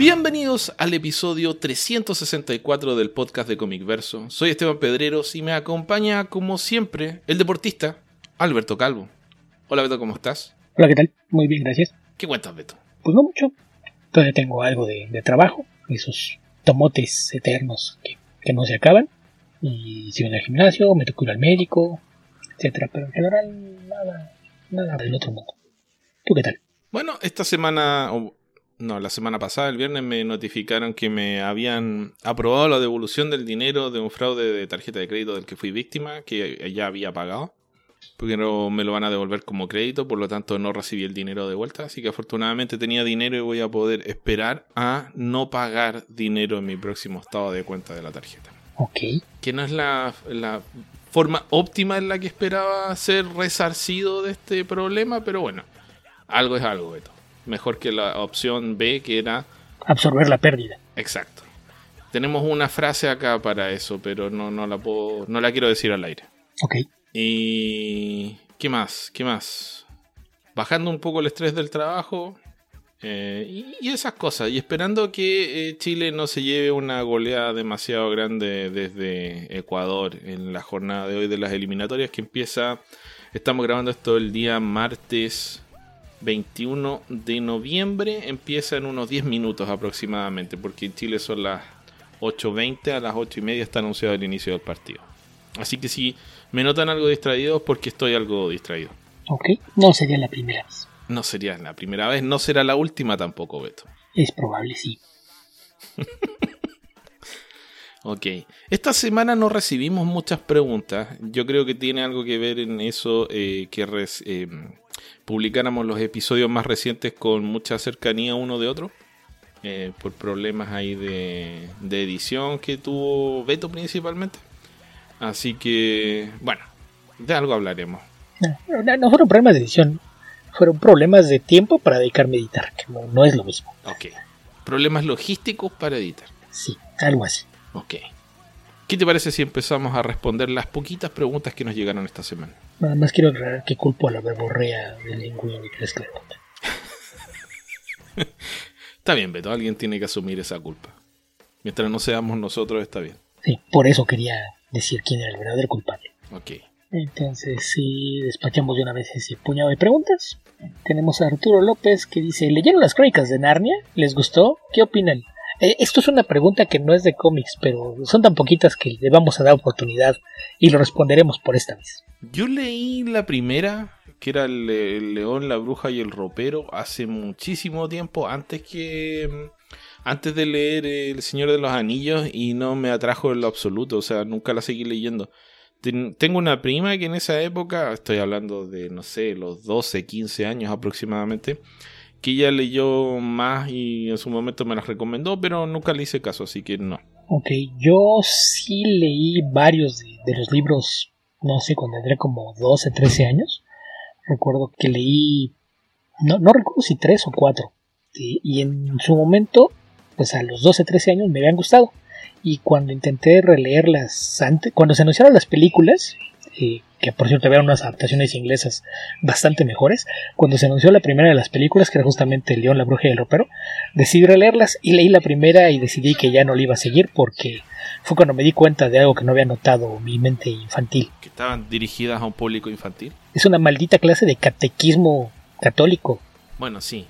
Bienvenidos al episodio 364 del podcast de Comic Verso. Soy Esteban Pedreros y me acompaña, como siempre, el deportista Alberto Calvo. Hola Beto, ¿cómo estás? Hola, ¿qué tal? Muy bien, gracias. ¿Qué cuentas, Beto? Pues no mucho. Todavía tengo algo de trabajo, esos tomotes eternos que no se acaban. Y sigo en el gimnasio, me tocó ir al médico, etcétera. Pero en general, nada del otro mundo. ¿Tú qué tal? Bueno, esta semana... la semana pasada, el viernes, me notificaron que me habían aprobado la devolución del dinero de un fraude de tarjeta de crédito del que fui víctima, que ya había pagado, porque no me lo van a devolver como crédito, por lo tanto no recibí el dinero de vuelta, así que afortunadamente tenía dinero y voy a poder esperar a no pagar dinero en mi próximo estado de cuenta de la tarjeta. Ok. Que no es la forma óptima en la que esperaba ser resarcido de este problema, pero bueno, algo es algo, Beto. Mejor que la opción B, que era absorber la pérdida. Exacto. Tenemos una frase acá para eso, pero no la quiero decir al aire. Ok. Y ¿qué más? Bajando un poco el estrés del trabajo y esas cosas. Y esperando que Chile no se lleve una goleada demasiado grande desde Ecuador en la jornada de hoy de las eliminatorias que empieza. Estamos grabando esto el día martes 21 de noviembre, empieza en unos 10 minutos aproximadamente, porque en Chile son las 8:20, a las 8:30 está anunciado el inicio del partido. Así que si me notan algo distraído es porque estoy algo distraído. Ok, no sería la primera vez. No sería la primera vez, no será la última tampoco, Beto. Es probable, sí. Ok, esta semana no recibimos muchas preguntas. Yo creo que tiene algo que ver en eso, publicáramos los episodios más recientes con mucha cercanía uno de otro, por problemas ahí de edición que tuvo Beto principalmente. Así que, bueno, de algo hablaremos. No fueron problemas de edición, fueron problemas de tiempo para dedicarme a editar, que no es lo mismo. Ok, problemas logísticos para editar. Sí, algo así. Ok. ¿Qué te parece si empezamos a responder las poquitas preguntas que nos llegaron esta semana? Nada más quiero aclarar que culpo a la verborrea del Linguini y Crescler. Está bien, Beto, alguien tiene que asumir esa culpa. Mientras no seamos nosotros, está bien. Sí, por eso quería decir quién era el verdadero culpable. Ok. Entonces, sí, despachamos de una vez ese puñado de preguntas. Tenemos a Arturo López que dice: ¿leyeron las crónicas de Narnia? ¿Les gustó? ¿Qué opinan? Esto es una pregunta que no es de cómics, pero son tan poquitas que le vamos a dar oportunidad y lo responderemos por esta vez. Yo leí la primera, que era el León, la Bruja y el Ropero, hace muchísimo tiempo, antes de leer El Señor de los Anillos, y no me atrajo en lo absoluto, o sea, nunca la seguí leyendo. Tengo una prima que en esa época, estoy hablando de, no sé, los 12, 15 años aproximadamente, que ella leyó más y en su momento me las recomendó, pero nunca le hice caso, así que no. Ok, yo sí leí varios de los libros, no sé, cuando tendría como 12, 13 años. Recuerdo que leí, no recuerdo si 3 o 4, y en su momento, pues a los 12, 13 años me habían gustado. Y cuando intenté releerlas cuando se anunciaron las películas, que por cierto había unas adaptaciones inglesas bastante mejores, cuando se anunció la primera de las películas, que era justamente El León, la Bruja y el Ropero, decidí releerlas y leí la primera y decidí que ya no la iba a seguir porque fue cuando me di cuenta de algo que no había notado mi mente infantil. ¿Que estaban dirigidas a un público infantil? Es una maldita clase de catequismo católico. Bueno, sí,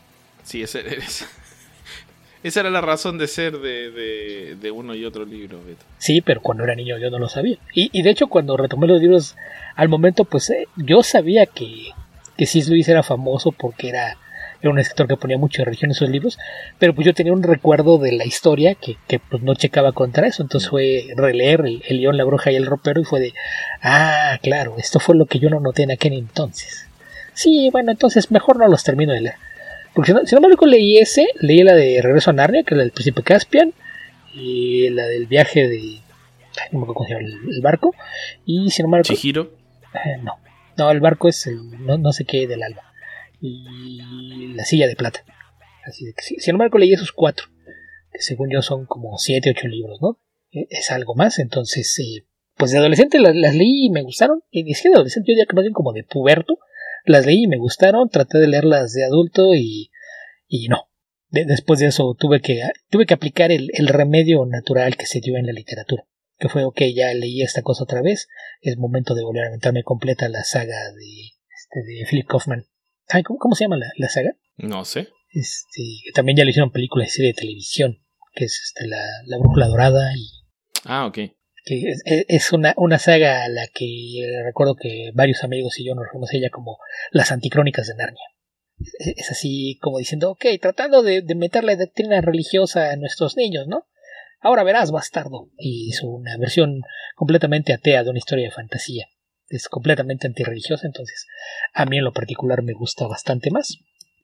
esa era la razón de ser de uno y otro libro, Beto. Sí, pero cuando era niño yo no lo sabía. Y de hecho cuando retomé los libros al momento, pues yo sabía que C.S. Lewis era famoso porque era un escritor que ponía mucha religión en sus libros, pero pues yo tenía un recuerdo de la historia que pues no checaba contra eso. Entonces fue releer el León, la Bruja y el Ropero y fue de, claro, esto fue lo que yo no noté en aquel entonces. Sí, bueno, entonces mejor no los termino de leer. Porque si no me recuerdo, leí la de Regreso a Narnia, que es la del Príncipe Caspian, y la del viaje de... no me acuerdo cómo se llama el barco, y si no me recuerdo... ¿Chihiro? No, el barco es el no sé qué del alba, y la silla de plata. Así de que si no me recuerdo, leí esos 4, que según yo son como 7, 8 libros, ¿no? Es algo más, entonces... pues de adolescente las leí y me gustaron, y de adolescente yo diría que más bien como de puberto, las leí y me gustaron, traté de leerlas de adulto y no. después de eso tuve que aplicar el remedio natural que se dio en la literatura, que fue, ok, ya leí esta cosa otra vez, es momento de volver a aventarme completa la saga de Philip Kaufman. Ay, ¿cómo se llama la saga? No sé. Que también ya le hicieron película y serie de televisión, que es la Brújula Dorada, y Ok. que es una saga a la que recuerdo que varios amigos y yo nos referimos a ella como las anticrónicas de Narnia. Es así como diciendo, ok, tratando de meter la doctrina religiosa a nuestros niños, ¿no? Ahora verás, bastardo. Y hizo una versión completamente atea de una historia de fantasía. Es completamente antirreligiosa, entonces a mí en lo particular me gusta bastante más.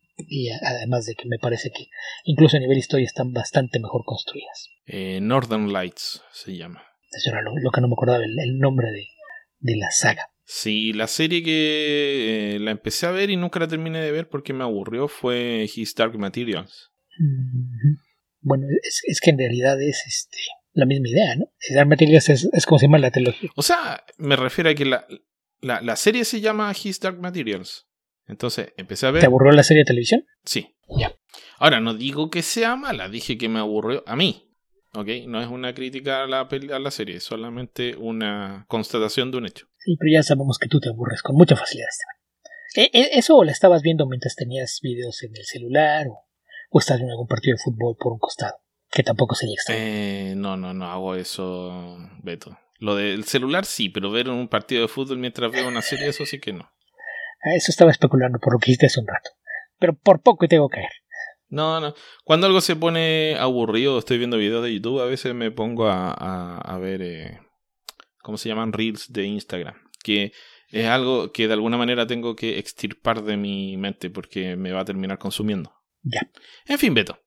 Y además de que me parece que incluso a nivel historia están bastante mejor construidas. Northern Lights se llama. Eso era lo que no me acordaba, el nombre de la saga. Sí, la serie que la empecé a ver y nunca la terminé de ver porque me aburrió fue His Dark Materials. Mm-hmm. Bueno, es que en realidad es la misma idea, ¿no? His Dark Materials es como se llama la trilogía. O sea, me refiero a que la serie se llama His Dark Materials. Entonces, empecé a ver... ¿Te aburrió la serie de televisión? Sí. Ya. Ahora, no digo que sea mala, dije que me aburrió a mí. ¿Ok? No es una crítica a la serie, es solamente una constatación de un hecho. Sí, pero ya sabemos que tú te aburres con mucha facilidad, Esteban. ¿Eso la estabas viendo mientras tenías videos en el celular o estás viendo algún partido de fútbol por un costado? Que tampoco sería extraño. No hago eso, Beto. Lo del celular sí, pero ver un partido de fútbol mientras veo una serie, eso sí que no. Eso estaba especulando por lo que dijiste hace un rato. Pero por poco tengo que caer. No. Cuando algo se pone aburrido, estoy viendo videos de YouTube, a veces me pongo a ver, ¿cómo se llaman? Reels de Instagram. Que es algo que de alguna manera tengo que extirpar de mi mente porque me va a terminar consumiendo. Ya. En fin, Beto.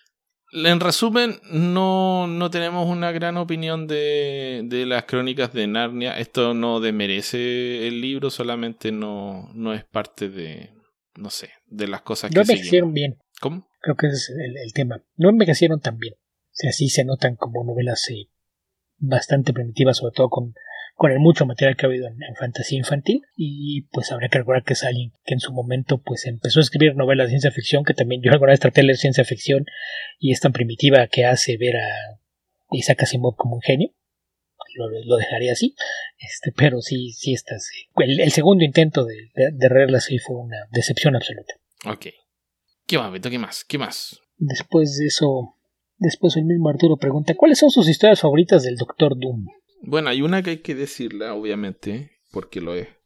En resumen, no tenemos una gran opinión de las crónicas de Narnia. Esto no desmerece el libro, solamente no es parte de, no sé, de las cosas No que envejecieron bien. ¿Cómo? Creo que ese es el tema. No envejecieron tan bien. O sea, sí se notan como novelas bastante primitivas, sobre todo con el mucho material que ha habido en fantasía infantil. Y pues habría que recordar que es alguien que en su momento pues empezó a escribir novelas de ciencia ficción, que también yo alguna vez traté de leer ciencia ficción y es tan primitiva que hace ver a Isaac Asimov como un genio. Lo dejaría así. Pero sí estas. El segundo intento de leerla sí fue una decepción absoluta. Ok. ¿Qué más, Beto? ¿Qué más? Después de eso, el mismo Arturo pregunta, ¿cuáles son sus historias favoritas del Doctor Doom? Bueno, hay una que hay que decirla, obviamente, porque lo es.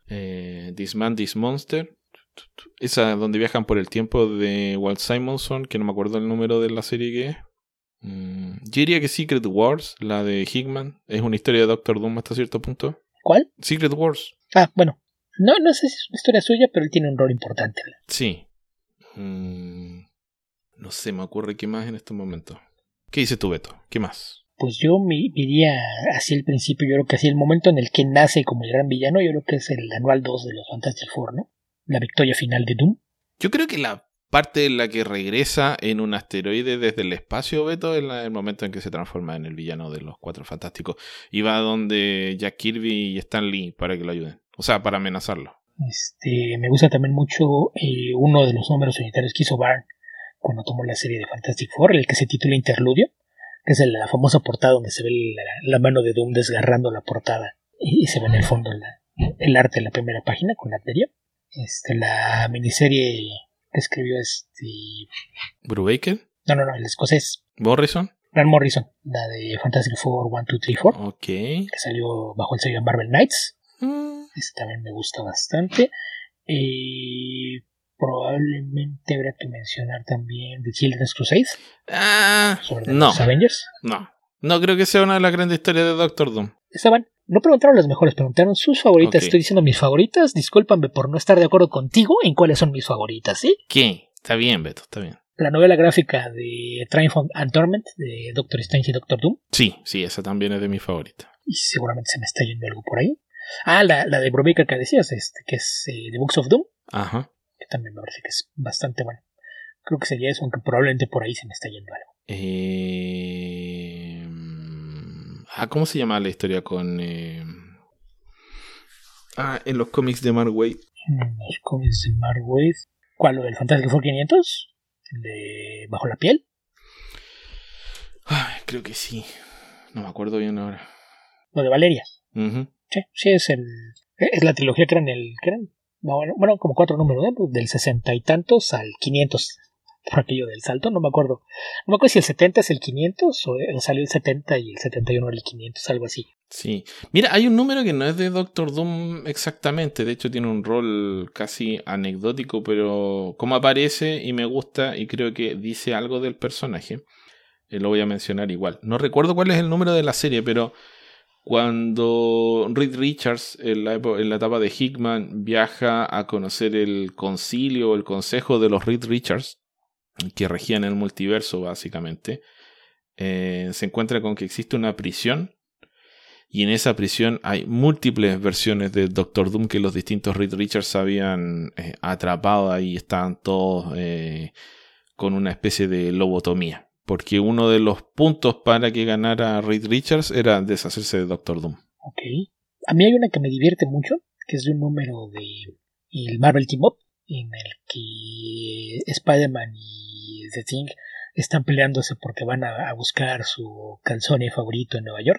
This Man, This Monster. Esa donde viajan por el tiempo de Walt Simonson, que no me acuerdo el número de la serie que es. Yo diría que Secret Wars, la de Hickman, es una historia de Doctor Doom hasta cierto punto. ¿Cuál? Secret Wars. Ah, bueno. No sé si es una historia suya, pero él tiene un rol importante. Sí. No sé, me ocurre qué más en este momento. ¿Qué dices tú, Beto? ¿Qué más? Pues yo me iría hacia el principio, yo creo que hacia el momento en el que nace como el gran villano, yo creo que es el anual 2 de los Fantastic Four, ¿no? La victoria final de Doom. Yo creo que la parte en la que regresa en un asteroide desde el espacio, Beto, es el momento en que se transforma en el villano de los Cuatro Fantásticos y va donde Jack Kirby y Stan Lee para que lo ayuden. O sea, para amenazarlo. Me gusta también mucho uno de los números unitarios que hizo Byrne cuando tomó la serie de Fantastic Four, el que se titula Interludio, que es la famosa portada donde se ve la mano de Doom desgarrando la portada y se ve en el fondo el arte de la primera página con la arteria. La miniserie que escribió ¿Brubaker? No, el escocés. ¿Morrison? Grant Morrison, la de Fantastic Four 1, 2, 3, 4. Ok. Que salió bajo el sello de Marvel Knights. También me gusta bastante. Probablemente habrá que mencionar también The Children's Crusade. Sobre los Avengers. No creo que sea una de las grandes historias de Doctor Doom. Estaban, no preguntaron las mejores, preguntaron sus favoritas. Okay. Estoy diciendo mis favoritas. Discúlpame por no estar de acuerdo contigo en cuáles son mis favoritas, ¿sí? ¿Qué? Está bien, Beto, está bien. La novela gráfica de Triumph and Torment de Doctor Strange y Doctor Doom. Sí, esa también es de mis favoritas. Y seguramente se me está yendo algo por ahí. La de Brubaker que decías, que es The Books of Doom. Ajá. Que también me parece que es bastante bueno. Creo que sería eso, aunque probablemente por ahí se me está yendo algo. ¿Cómo se llama la historia con... en los cómics de Mark Waid? En los cómics de Mark Waid. ¿Cuál? ¿Lo del Fantastic Four 500? de Bajo la piel. Ay, creo que sí. No me acuerdo bien ahora. Lo de Valeria. Uh-huh. Sí, es la trilogía que eran bueno, como 4 números, ¿no? Del 60 y tantos al 500. Por aquello del salto, no me acuerdo. No me acuerdo si el 70 es el 500 o salió el 70 y el 71 el 500, algo así. Sí. Mira, hay un número que no es de Doctor Doom exactamente. De hecho, tiene un rol casi anecdótico, pero como aparece y me gusta y creo que dice algo del personaje, lo voy a mencionar igual. No recuerdo cuál es el número de la serie, pero cuando Reed Richards, en la etapa de Hickman, viaja a conocer el concilio, el consejo de los Reed Richards, que regían el multiverso básicamente, se encuentra con que existe una prisión y en esa prisión hay múltiples versiones de Doctor Doom que los distintos Reed Richards habían atrapado ahí, estaban todos con una especie de lobotomía, porque uno de los puntos para que ganara Reed Richards era deshacerse de Doctor Doom. Ok. A mí hay una que me divierte mucho, que es de un número de el Marvel Team Up, en el que Spider-Man y The Thing están peleándose porque van a buscar su calzone favorito en Nueva York,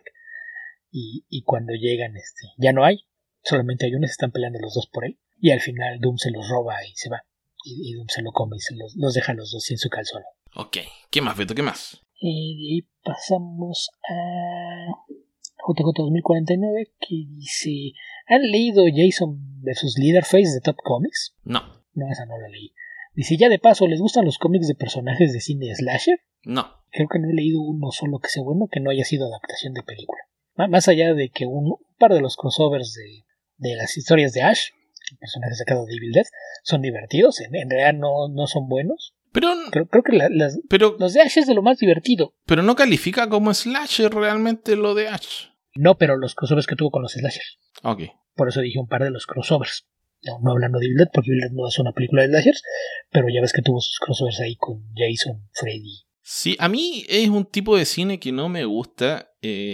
y cuando llegan ya no hay, solamente hay uno, se están peleando los dos por él, y al final Doom se los roba y se va, y Doom se lo come y los deja los dos sin su calzone. Ok, ¿qué más, Beto? ¿Qué más? De ahí pasamos a JJ 2049, que dice: ¿han leído Jason vs. Leatherface de Top Comics? No. No, esa no la leí. Dice: ya de paso, ¿les gustan los cómics de personajes de cine slasher? No. Creo que no he leído uno solo que sea bueno que no haya sido adaptación de película. Más allá de que un par de los crossovers de las historias de Ash, el personaje sacado de Evil Dead, son divertidos, en realidad no son buenos. Pero creo que los de Ash es de lo más divertido. Pero no califica como slasher realmente lo de Ash. No, pero los crossovers que tuvo con los slashers. Ok. Por eso dije un par de los crossovers. No hablando de Evil Dead, porque Evil Dead no es una película de slashers, pero ya ves que tuvo sus crossovers ahí con Jason, Freddy. Sí, a mí es un tipo de cine que no me gusta.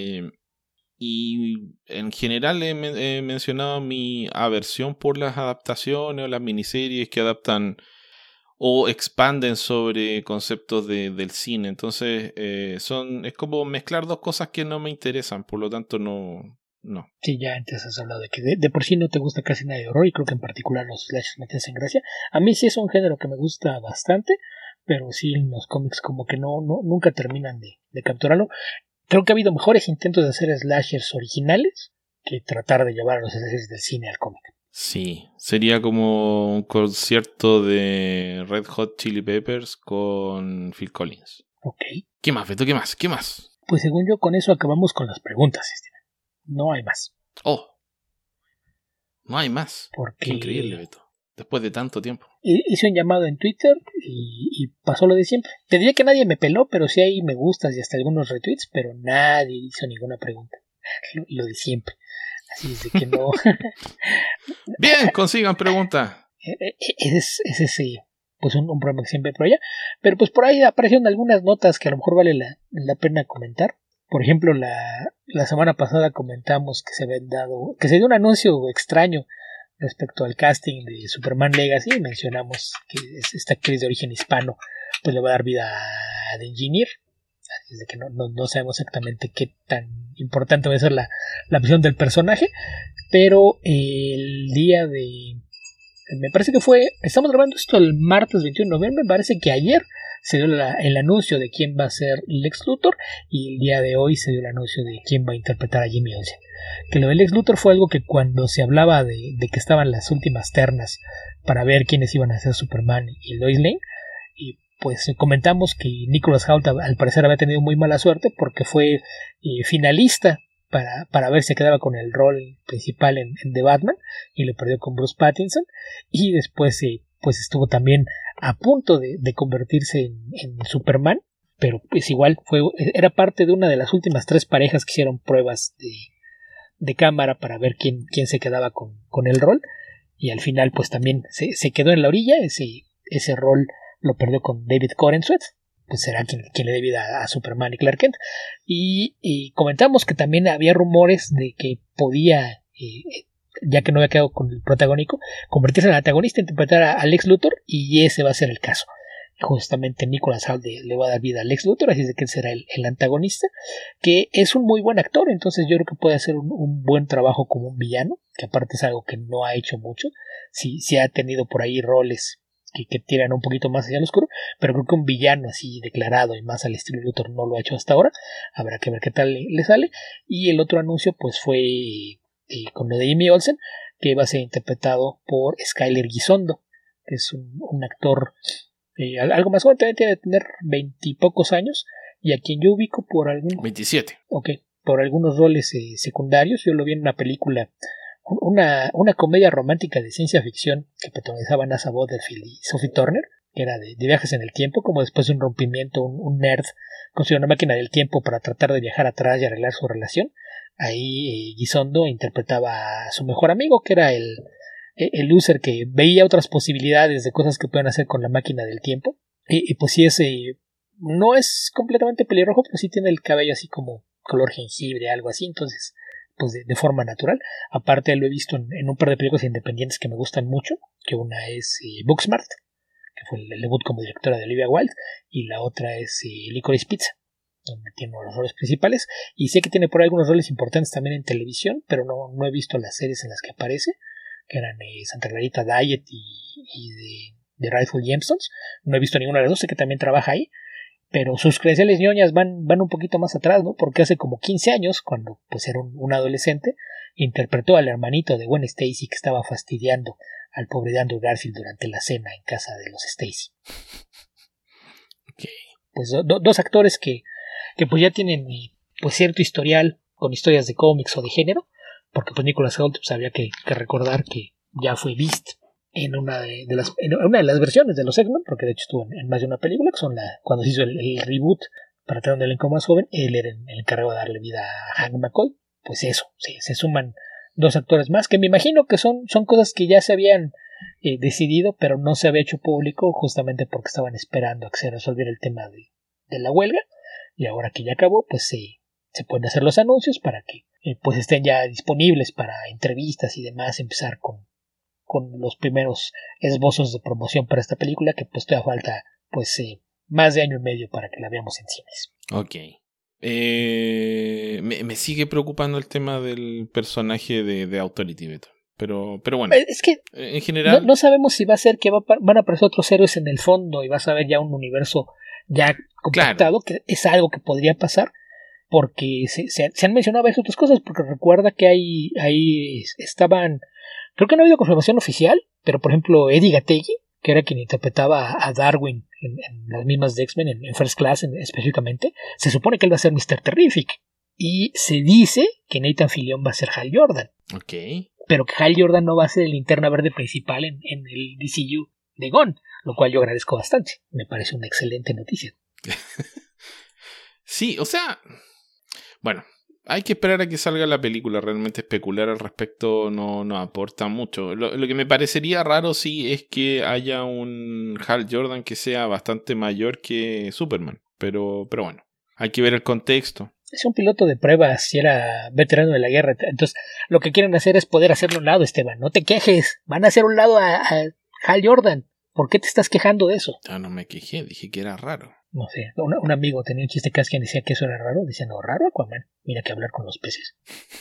Y en general he mencionado mi aversión por las adaptaciones o las miniseries que adaptan o expanden sobre conceptos del cine. Entonces es como mezclar dos cosas que no me interesan, por lo tanto no. Sí, ya antes has hablado de que de por sí no te gusta casi nada de horror, y creo que en particular los slashers me te hacen gracia. A mí sí es un género que me gusta bastante, pero sí en los cómics como que nunca terminan de capturarlo. Creo que ha habido mejores intentos de hacer slashers originales que tratar de llevar a los slashers del cine al cómic. Sí, sería como un concierto de Red Hot Chili Peppers con Phil Collins. Ok. ¿Qué más, Beto? ¿Qué más? Pues según yo con eso acabamos con las preguntas, No hay más. Oh, no hay más. Porque qué increíble, Beto. Después de tanto tiempo. Hice un llamado en Twitter y pasó lo de siempre. Te diría que nadie me peló, pero sí hay me gustas y hasta algunos retweets, pero nadie hizo ninguna pregunta. Lo de siempre. Así es de que no. Bien, consigan preguntas. Es ese, pues un problema que siempre hay por allá. Pero pues por ahí aparecieron algunas notas que a lo mejor vale la pena comentar. Por ejemplo, la semana pasada comentamos que se dio un anuncio extraño respecto al casting de Superman Legacy, y mencionamos que esta actriz de origen hispano pues le va a dar vida a The Engineer. Así es de que no sabemos exactamente qué tan importante va a ser la visión del personaje, pero el día de... me parece que estamos grabando esto el martes 21 de noviembre, me parece que ayer se dio el anuncio de quién va a ser Lex Luthor, y el día de hoy se dio el anuncio de quién va a interpretar a Jimmy Olsen. Que lo de Lex Luthor fue algo que cuando se hablaba de que estaban las últimas ternas para ver quiénes iban a ser Superman y Lois Lane, y pues comentamos que Nicholas Hoult al parecer había tenido muy mala suerte porque fue finalista para ver si quedaba con el rol principal en The Batman, y lo perdió con Bruce Pattinson, y después pues estuvo también a punto de convertirse en Superman, pero pues igual era parte de una de las últimas 3 parejas que hicieron pruebas de cámara para ver quién se quedaba con el rol, y al final pues también se quedó en la orilla. Ese rol lo perdió con David Corenswet, pues será quien le dé vida a Superman y Clark Kent. Y comentamos que también había rumores de que podía, ya que no había quedado con el protagónico, convertirse en el antagonista, interpretar a Lex Luthor, y ese va a ser el caso. justamente Nicholas Hoult le va a dar vida al Lex Luthor, así es de que él será el antagonista, que es un muy buen actor, entonces yo creo que puede hacer un buen trabajo como un villano, que aparte es algo que no ha hecho mucho, sí ha tenido por ahí roles que tiran un poquito más hacia el oscuro, pero creo que un villano así declarado y más al estilo Luthor no lo ha hecho hasta ahora, habrá que ver qué tal le sale. Y el otro anuncio pues fue con lo de Jimmy Olsen, que va a ser interpretado por Skyler Gisondo, que es un actor algo más joven, también tiene de tener 20 y pocos años, y a quien yo ubico por algún 27. Ok, por algunos roles secundarios. Yo lo vi en una película, una comedia romántica de ciencia ficción que protagonizaban Asa Butterfield y Sophie Turner, que era de viajes en el tiempo, como después de un rompimiento, un nerd consiguió una máquina del tiempo para tratar de viajar atrás y arreglar su relación. Ahí Gisondo interpretaba a su mejor amigo, que era el loser que veía otras posibilidades de cosas que pueden hacer con la máquina del tiempo. Y pues sí no es completamente pelirrojo, pero sí tiene el cabello así como color jengibre, algo así, entonces pues de forma natural. Aparte lo he visto en un par de películas independientes que me gustan mucho, que una es Booksmart, que fue el debut como directora de Olivia Wilde, y la otra es Licorice Pizza, donde tiene uno de los roles principales, y sé que tiene por ahí algunos roles importantes también en televisión, pero no he visto las series en las que aparece, que eran Santa Clarita Diet y de Rightful Gemstones. No he visto ninguna de las dos, sé que también trabaja ahí, pero sus credenciales ñoñas van un poquito más atrás, ¿no? Porque hace como 15 años, cuando pues era un adolescente, interpretó al hermanito de Gwen Stacy que estaba fastidiando al pobre de Andrew Garfield durante la cena en casa de los Stacy. Okay. Pues dos actores que pues ya tienen pues cierto historial con historias de cómics o de género, porque pues Nicholas Hoult pues, había que recordar que ya fue Beast en una de las versiones de los X-Men, porque de hecho estuvo en más de una película, que son cuando se hizo el reboot para tener un elenco más joven, él era el encargado de darle vida a Hank McCoy. Pues eso, se suman dos actores más, que me imagino que son cosas que ya se habían decidido, pero no se había hecho público justamente porque estaban esperando a que se resolviera el tema de la huelga, y ahora que ya acabó, pues se pueden hacer los anuncios para que pues estén ya disponibles para entrevistas y demás, empezar con los primeros esbozos de promoción para esta película, que pues todavía falta pues más de año y medio para que la veamos en cines. Ok. Me sigue preocupando el tema del personaje de Authority, Beto. Pero bueno, es que en general no sabemos si va a ser que van a aparecer otros héroes en el fondo y vas a ver ya un universo ya compactado, claro, que es algo que podría pasar, porque se han mencionado varias otras cosas, porque recuerda que ahí estaban, creo que no ha habido confirmación oficial, pero por ejemplo Eddie Gategui, que era quien interpretaba a Darwin en las mismas de X-Men, en First Class específicamente, se supone que él va a ser Mr. Terrific, y se dice que Nathan Fillion va a ser Hal Jordan. Ok. Pero que Hal Jordan no va a ser el Linterna Verde principal en el DCU de Gunn, lo cual yo agradezco bastante. Me parece una excelente noticia. Sí, o sea, bueno, hay que esperar a que salga la película. Realmente especular al respecto no aporta mucho. Lo que me parecería raro sí es que haya un Hal Jordan que sea bastante mayor que Superman. Pero bueno, hay que ver el contexto. Es un piloto de pruebas y era veterano de la guerra. Entonces, lo que quieren hacer es poder hacerlo a un lado, Esteban. No te quejes. Van a hacer un lado a Hal Jordan. ¿Por qué te estás quejando de eso? No me quejé, dije que era raro. No sé, un amigo tenía un chiste casi que decía que eso era raro. Decía, no, raro Aquaman. Mira que hablar con los peces.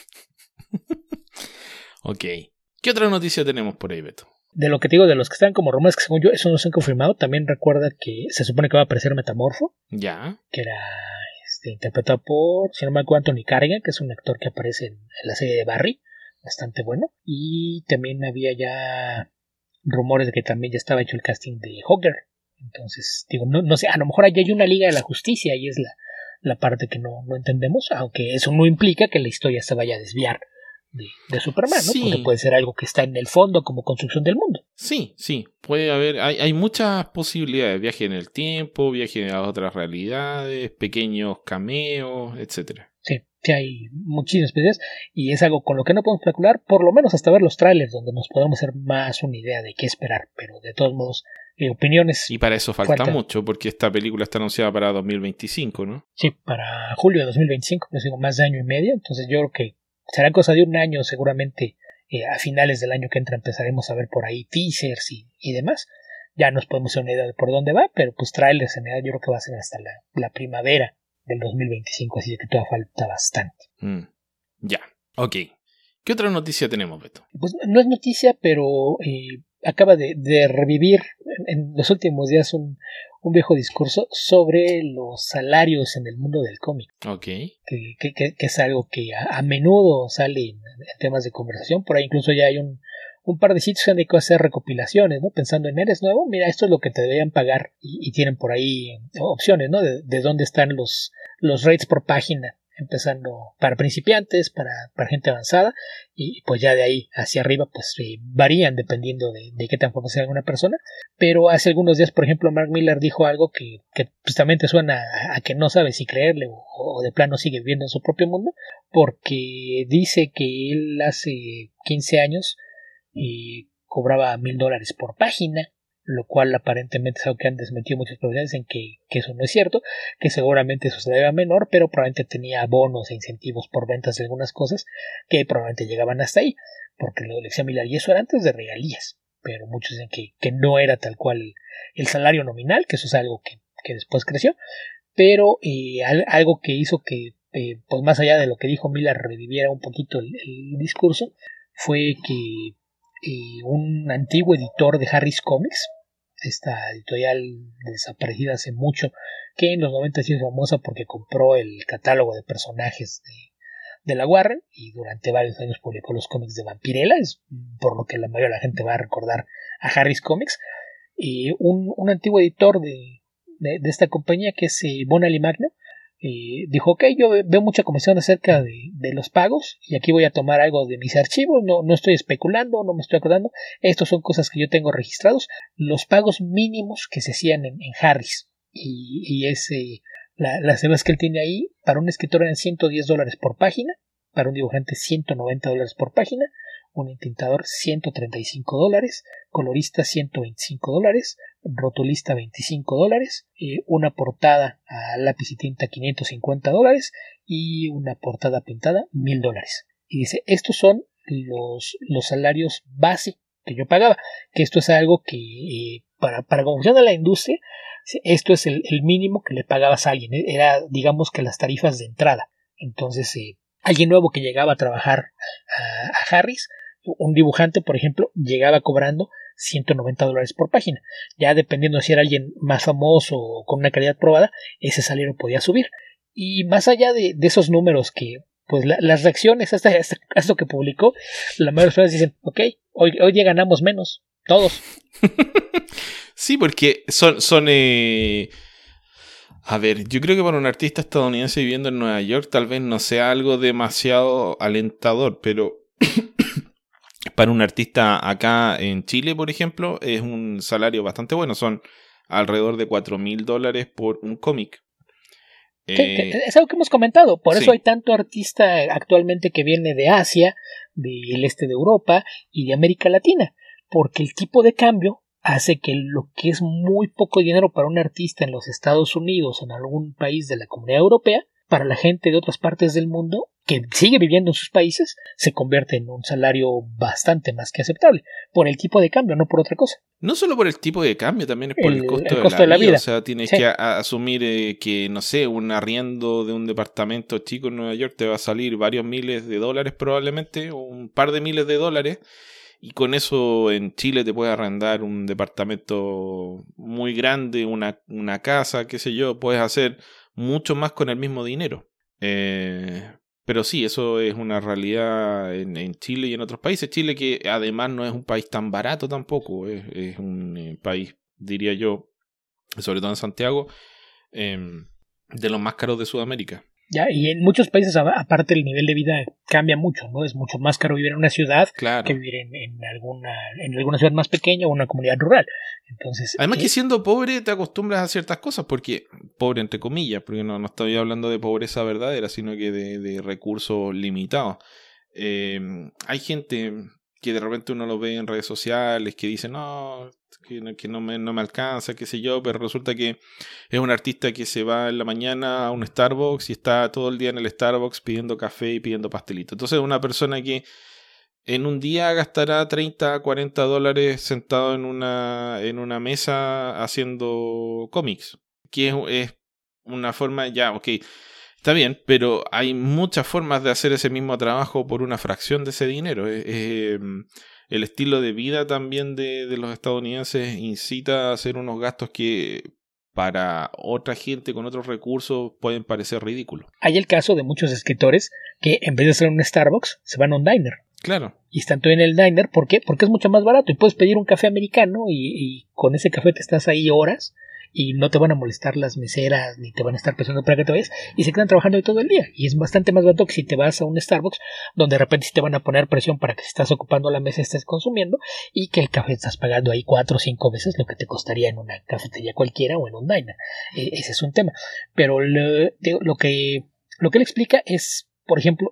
Ok. ¿Qué otra noticia tenemos por ahí, Beto? De lo que te digo, de los que están como rumores, que según yo, eso no se han confirmado. También recuerda que se supone que va a aparecer Metamorfo. Ya. Que era interpretado por, si no me acuerdo, Anthony Carrigan, que es un actor que aparece en la serie de Barry. Bastante bueno. Y también había ya rumores de que también ya estaba hecho el casting de Hawker. Entonces, digo, no sé, a lo mejor allá hay una Liga de la Justicia y es la parte que no entendemos, aunque eso no implica que la historia se vaya a desviar de Superman, ¿no? Sí. Porque puede ser algo que está en el fondo como construcción del mundo. Sí, puede haber, hay muchas posibilidades, viaje en el tiempo, viaje a otras realidades, pequeños cameos, etcétera. Sí, hay muchísimas especies y es algo con lo que no podemos especular, por lo menos hasta ver los trailers donde nos podemos hacer más una idea de qué esperar, pero de todos modos, opiniones. Y para eso falta mucho, porque esta película está anunciada para 2025, ¿no? Sí, para julio de 2025, les digo, más de año y medio, entonces yo creo que será cosa de un año seguramente. A finales del año que entra empezaremos a ver por ahí teasers y demás. Ya nos podemos hacer una idea de por dónde va, pero pues trailers en realidad yo creo que va a ser hasta la primavera del 2025, así que todavía falta bastante. Ya, ok. ¿Qué otra noticia tenemos, Beto? Pues no es noticia, pero acaba de revivir en los últimos días un viejo discurso sobre los salarios en el mundo del cómic. Ok. Que es algo que a menudo sale en temas de conversación. Por ahí incluso ya hay un par de sitios que han dedicado a hacer recopilaciones, ¿no? Pensando en eres nuevo, mira, esto es lo que te deberían pagar. Y tienen por ahí opciones, ¿no? De dónde están los rates por página, empezando para principiantes, para gente avanzada, y pues ya de ahí hacia arriba pues varían dependiendo de qué tan famosa sea alguna persona. Pero hace algunos días, por ejemplo, Mark Millar dijo algo que pues también te suena a que no sabe si creerle o de plano sigue viviendo en su propio mundo, porque dice que él hace 15 años cobraba $1,000 por página, lo cual aparentemente es algo que han desmentido muchos profesionales en que eso no es cierto, que seguramente eso se debe a menor, pero probablemente tenía bonos e incentivos por ventas de algunas cosas que probablemente llegaban hasta ahí, porque lo decía Millar, y eso era antes de regalías, pero muchos dicen que no era tal cual el salario nominal, que eso es algo que después creció, pero algo que hizo que pues más allá de lo que dijo Millar reviviera un poquito el discurso, fue que un antiguo editor de Harris Comics, esta editorial desaparecida hace mucho, que en los 90 sí es famosa porque compró el catálogo de personajes de la Warren y durante varios años publicó los cómics de Vampirella, es por lo que la mayoría de la gente va a recordar a Harris Comics. Un antiguo editor de esta compañía, que es Bonali Magno, dijo, ok, yo veo mucha conversación acerca de los pagos y aquí voy a tomar algo de mis archivos, no estoy especulando, no me estoy acordando, estos son cosas que yo tengo registrados, los pagos mínimos que se hacían en Harris, y las cifras que él tiene ahí, para un escritor eran $110 por página, para un dibujante $190 por página, un entintador $135, colorista $125, rotulista $25, una portada a lápiz y tinta $550 y una portada pintada $1,000. Y dice, estos son los salarios base que yo pagaba, que esto es algo que para cómo funciona la industria, esto es el mínimo que le pagabas a alguien, era digamos que las tarifas de entrada. Entonces alguien nuevo que llegaba a trabajar a Harris, un dibujante por ejemplo, llegaba cobrando $190 por página. Ya dependiendo si era alguien más famoso o con una calidad probada, ese salario podía subir. Y más allá de esos números que, pues las reacciones hasta esto que publicó, la mayoría de las personas dicen, ok, hoy ya ganamos menos, todos. Sí, porque son a ver, yo creo que para un artista estadounidense viviendo en Nueva York tal vez no sea algo demasiado alentador, pero para un artista acá en Chile, por ejemplo, es un salario bastante bueno. Son alrededor de $4,000 por un cómic. Es algo que hemos comentado. Por eso sí. hay tanto artista actualmente que viene de Asia, del este de Europa y de América Latina. Porque el tipo de cambio hace que lo que es muy poco dinero para un artista en los Estados Unidos o en algún país de la Comunidad Europea, para la gente de otras partes del mundo que sigue viviendo en sus países, se convierte en un salario bastante más que aceptable, por el tipo de cambio, no por otra cosa. No solo por el tipo de cambio, también es por el costo de la vida. O sea, tienes que asumir que, no sé, un arriendo de un departamento chico en Nueva York te va a salir varios miles de dólares probablemente, o un par de miles de dólares, y con eso en Chile te puedes arrendar un departamento muy grande, una casa, qué sé yo, puedes hacer mucho más con el mismo dinero. Pero sí, eso es una realidad en Chile y en otros países. Chile, que además no es un país tan barato tampoco, es un país, diría yo, sobre todo en Santiago, de los más caros de Sudamérica. Ya, y en muchos países aparte el nivel de vida cambia mucho, ¿no? Es mucho más caro vivir en una ciudad que vivir en alguna ciudad más pequeña o una comunidad rural. Entonces, además que siendo pobre te acostumbras a ciertas cosas, porque pobre entre comillas, porque no estoy hablando de pobreza verdadera, sino que de recursos limitados. Hay gente que de repente uno lo ve en redes sociales que dice no me alcanza, qué sé yo, pero resulta que es un artista que se va en la mañana a un Starbucks y está todo el día en el Starbucks pidiendo café y pidiendo pastelito. Entonces es una persona que en un día gastará 30, 40 dólares sentado en una mesa haciendo cómics. Que es una forma, ya, ok, está bien, pero hay muchas formas de hacer ese mismo trabajo por una fracción de ese dinero. El estilo de vida también de los estadounidenses incita a hacer unos gastos que para otra gente con otros recursos pueden parecer ridículos. Hay el caso de muchos escritores que en vez de hacer un Starbucks se van a un diner. Claro. Y están tú en el diner, ¿por qué? Porque es mucho más barato y puedes pedir un café americano y con ese café te estás ahí horas y no te van a molestar las meseras ni te van a estar presionando para que te vayas y se quedan trabajando ahí todo el día y es bastante más barato que si te vas a un Starbucks donde de repente sí te van a poner presión para que si estás ocupando la mesa estés consumiendo y que el café estás pagando ahí 4 o 5 veces lo que te costaría en una cafetería cualquiera o en un diner. Ese es un tema, pero lo que él explica es, por ejemplo,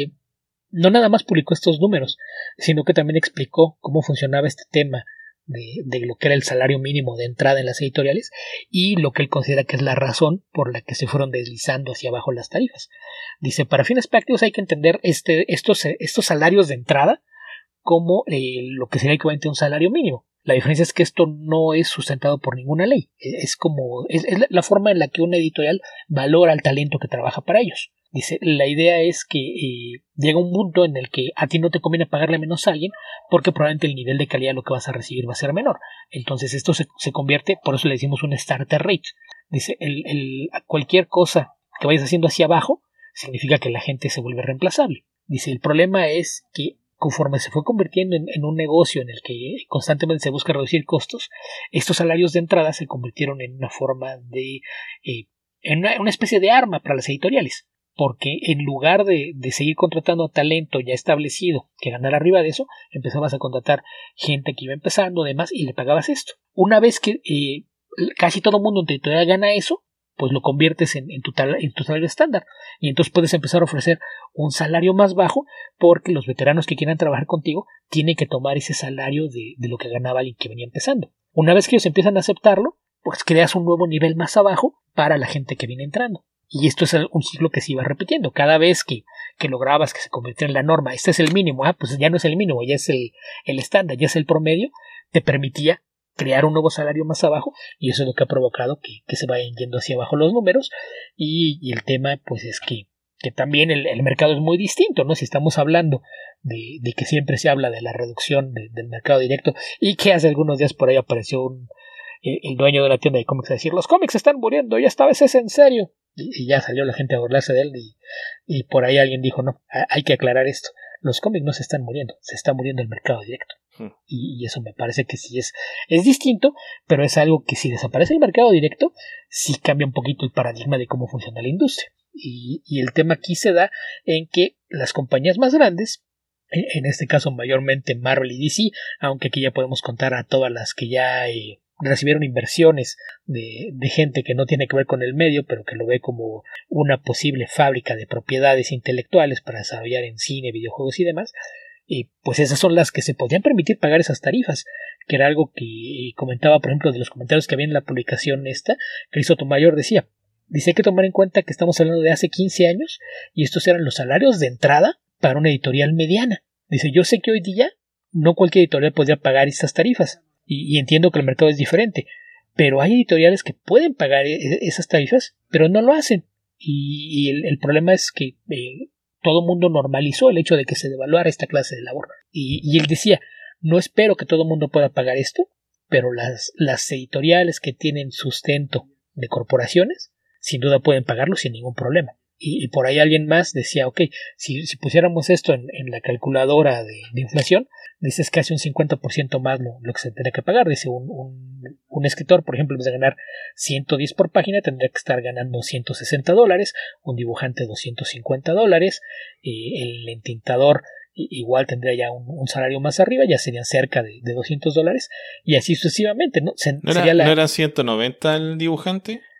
no nada más publicó estos números, sino que también explicó cómo funcionaba este tema de lo que era el salario mínimo de entrada en las editoriales y lo que él considera que es la razón por la que se fueron deslizando hacia abajo las tarifas. Dice, para fines prácticos hay que entender estos salarios de entrada como lo que sería equivalente a un salario mínimo. La diferencia es que esto no es sustentado por ninguna ley. Es la forma en la que una editorial valora el talento que trabaja para ellos. Dice, la idea es que llega un punto en el que a ti no te conviene pagarle menos a alguien porque probablemente el nivel de calidad de lo que vas a recibir va a ser menor. Entonces esto se convierte, por eso le decimos un starter rate. Dice, cualquier cosa que vayas haciendo hacia abajo significa que la gente se vuelve reemplazable. Dice, el problema es que conforme se fue convirtiendo en un negocio en el que constantemente se busca reducir costos, estos salarios de entrada se convirtieron en una forma de en una especie de arma para las editoriales. Porque en lugar de seguir contratando talento ya establecido que ganara arriba de eso, empezabas a contratar gente que iba empezando, demás, y le pagabas esto. Una vez que casi todo el mundo en tu editorial gana eso, pues lo conviertes en tu salario estándar. Y entonces puedes empezar a ofrecer un salario más bajo porque los veteranos que quieran trabajar contigo tienen que tomar ese salario de lo que ganaba alguien que venía empezando. Una vez que ellos empiezan a aceptarlo, pues creas un nuevo nivel más abajo para la gente que viene entrando. Y esto es un ciclo que se iba repitiendo. Cada vez que lograbas que se convirtiera en la norma, este es el mínimo, pues ya no es el mínimo, ya es el estándar, ya es el promedio, te permitía crear un nuevo salario más abajo y eso es lo que ha provocado que se vayan yendo hacia abajo los números y el tema pues es que también el mercado es muy distinto, ¿no? Si estamos hablando de que siempre se habla de la reducción del mercado directo y que hace algunos días por ahí apareció el dueño de la tienda de cómics a decir, los cómics están muriendo, ya esta vez es en serio. Y ya salió la gente a burlarse de él y por ahí alguien dijo, no, hay que aclarar esto. Los cómics no se están muriendo, se está muriendo el mercado directo. Y eso me parece que sí es distinto, pero es algo que si desaparece el mercado directo, sí cambia un poquito el paradigma de cómo funciona la industria. Y el tema aquí se da en que las compañías más grandes, en este caso mayormente Marvel y DC, aunque aquí ya podemos contar a todas las que ya recibieron inversiones de gente que no tiene que ver con el medio, pero que lo ve como una posible fábrica de propiedades intelectuales para desarrollar en cine, videojuegos y demás, pues esas son las que se podían permitir pagar esas tarifas, que era algo que comentaba, por ejemplo, de los comentarios que había en la publicación esta, Cris Sotomayor dice, hay que tomar en cuenta que estamos hablando de hace 15 años y estos eran los salarios de entrada para una editorial mediana. Dice, yo sé que hoy día no cualquier editorial podría pagar estas tarifas y entiendo que el mercado es diferente, pero hay editoriales que pueden pagar esas tarifas, pero no lo hacen. Y el problema es que todo el mundo normalizó el hecho de que se devaluara esta clase de labor. Y él decía, no espero que todo el mundo pueda pagar esto, pero las editoriales que tienen sustento de corporaciones, sin duda pueden pagarlo sin ningún problema. Y por ahí alguien más decía, ok, si pusiéramos esto en la calculadora de inflación, dice es casi un 50% más lo que se tendría que pagar. Dice un escritor, por ejemplo, en vez de ganar 110 por página, tendría que estar ganando $160, un dibujante $250, el entintador igual tendría ya un salario más arriba, ya serían cerca de $200 y así sucesivamente, ¿no? ¿No era 190 el dibujante?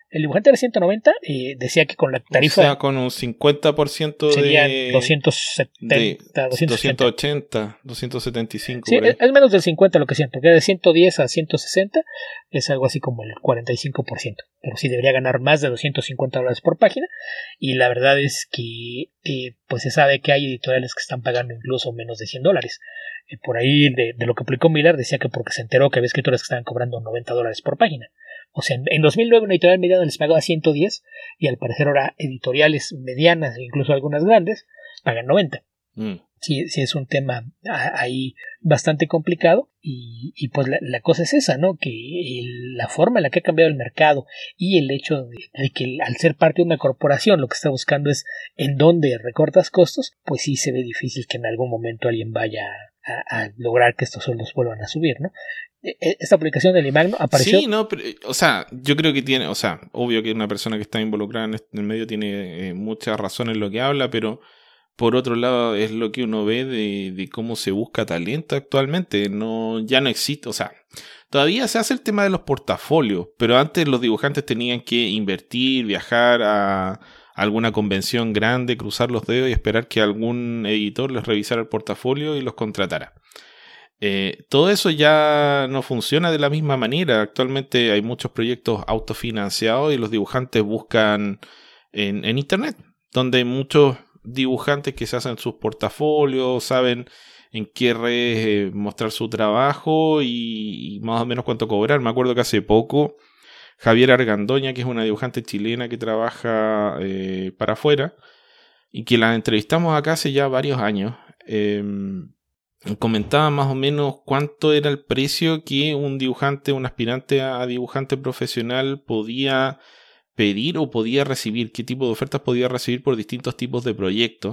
El dibujante era 190, decía que con la tarifa... O sea, con un 50% serían de... 270, 280, 275. Sí, por ahí. es menos del 50 lo que sean, porque de 110 a 160 es algo así como el 45%. Pero sí debería ganar más de $250 por página. Y la verdad es que pues se sabe que hay editoriales que están pagando incluso menos de $100. Por ahí de lo que publicó Miller decía que porque se enteró que había escritores que estaban cobrando $90 por página. O sea, en 2009 una editorial mediana les pagaba 110 y al parecer ahora editoriales medianas e incluso algunas grandes pagan 90. Sí, es un tema ahí bastante complicado y pues la cosa es esa, ¿no? Que la forma en la que ha cambiado el mercado y el hecho de que al ser parte de una corporación lo que está buscando es en dónde recortas costos, pues sí se ve difícil que en algún momento alguien vaya a lograr que estos sueldos vuelvan a subir, ¿no? Esta publicación del Imagno apareció... Sí, no, pero, o sea, yo creo que tiene, o sea, obvio que una persona que está involucrada en el medio tiene mucha razón en lo que habla, pero por otro lado es lo que uno ve de cómo se busca talento actualmente. Ya no existe, o sea, todavía se hace el tema de los portafolios, pero antes los dibujantes tenían que invertir, viajar a alguna convención grande, cruzar los dedos y esperar que algún editor les revisara el portafolio y los contratara. Todo eso ya no funciona de la misma manera. Actualmente hay muchos proyectos autofinanciados y los dibujantes buscan en internet, donde hay muchos dibujantes que se hacen sus portafolios, saben en qué redes mostrar su trabajo y más o menos cuánto cobrar. Me acuerdo que hace poco Javier Argandoña, que es una dibujante chilena que trabaja para afuera y que la entrevistamos acá hace ya varios años, comentaba más o menos cuánto era el precio que un dibujante, un aspirante a dibujante profesional podía pedir o podía recibir, qué tipo de ofertas podía recibir por distintos tipos de proyectos,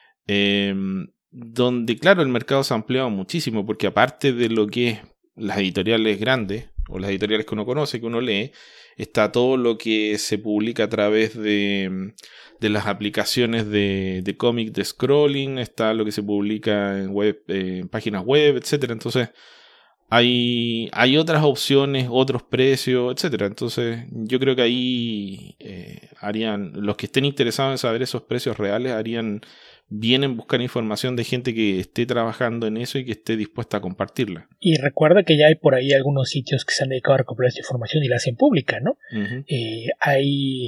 donde claro el mercado se ha ampliado muchísimo, porque aparte de lo que es las editoriales grandes o las editoriales que uno conoce, que uno lee, está todo lo que se publica a través de las aplicaciones de cómic de scrolling, está lo que se publica en web, en páginas web, etcétera. Entonces hay otras opciones, otros precios, etcétera. Entonces yo creo que ahí harían, los que estén interesados en saber esos precios reales, harían bien en buscar información de gente que esté trabajando en eso y que esté dispuesta a compartirla. Y recuerda que ya hay por ahí algunos sitios que se han dedicado a recopilar esta información y la hacen pública, ¿no? Uh-huh. Hay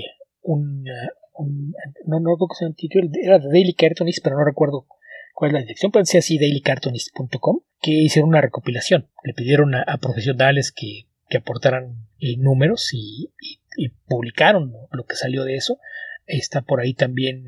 no creo que sea un título, era de Daily Cartoonist, pero no recuerdo cuál es la dirección, pero decía así dailycartoonist.com, que hicieron una recopilación, le pidieron a profesionales que aportaran números y publicaron lo que salió de eso. Está por ahí también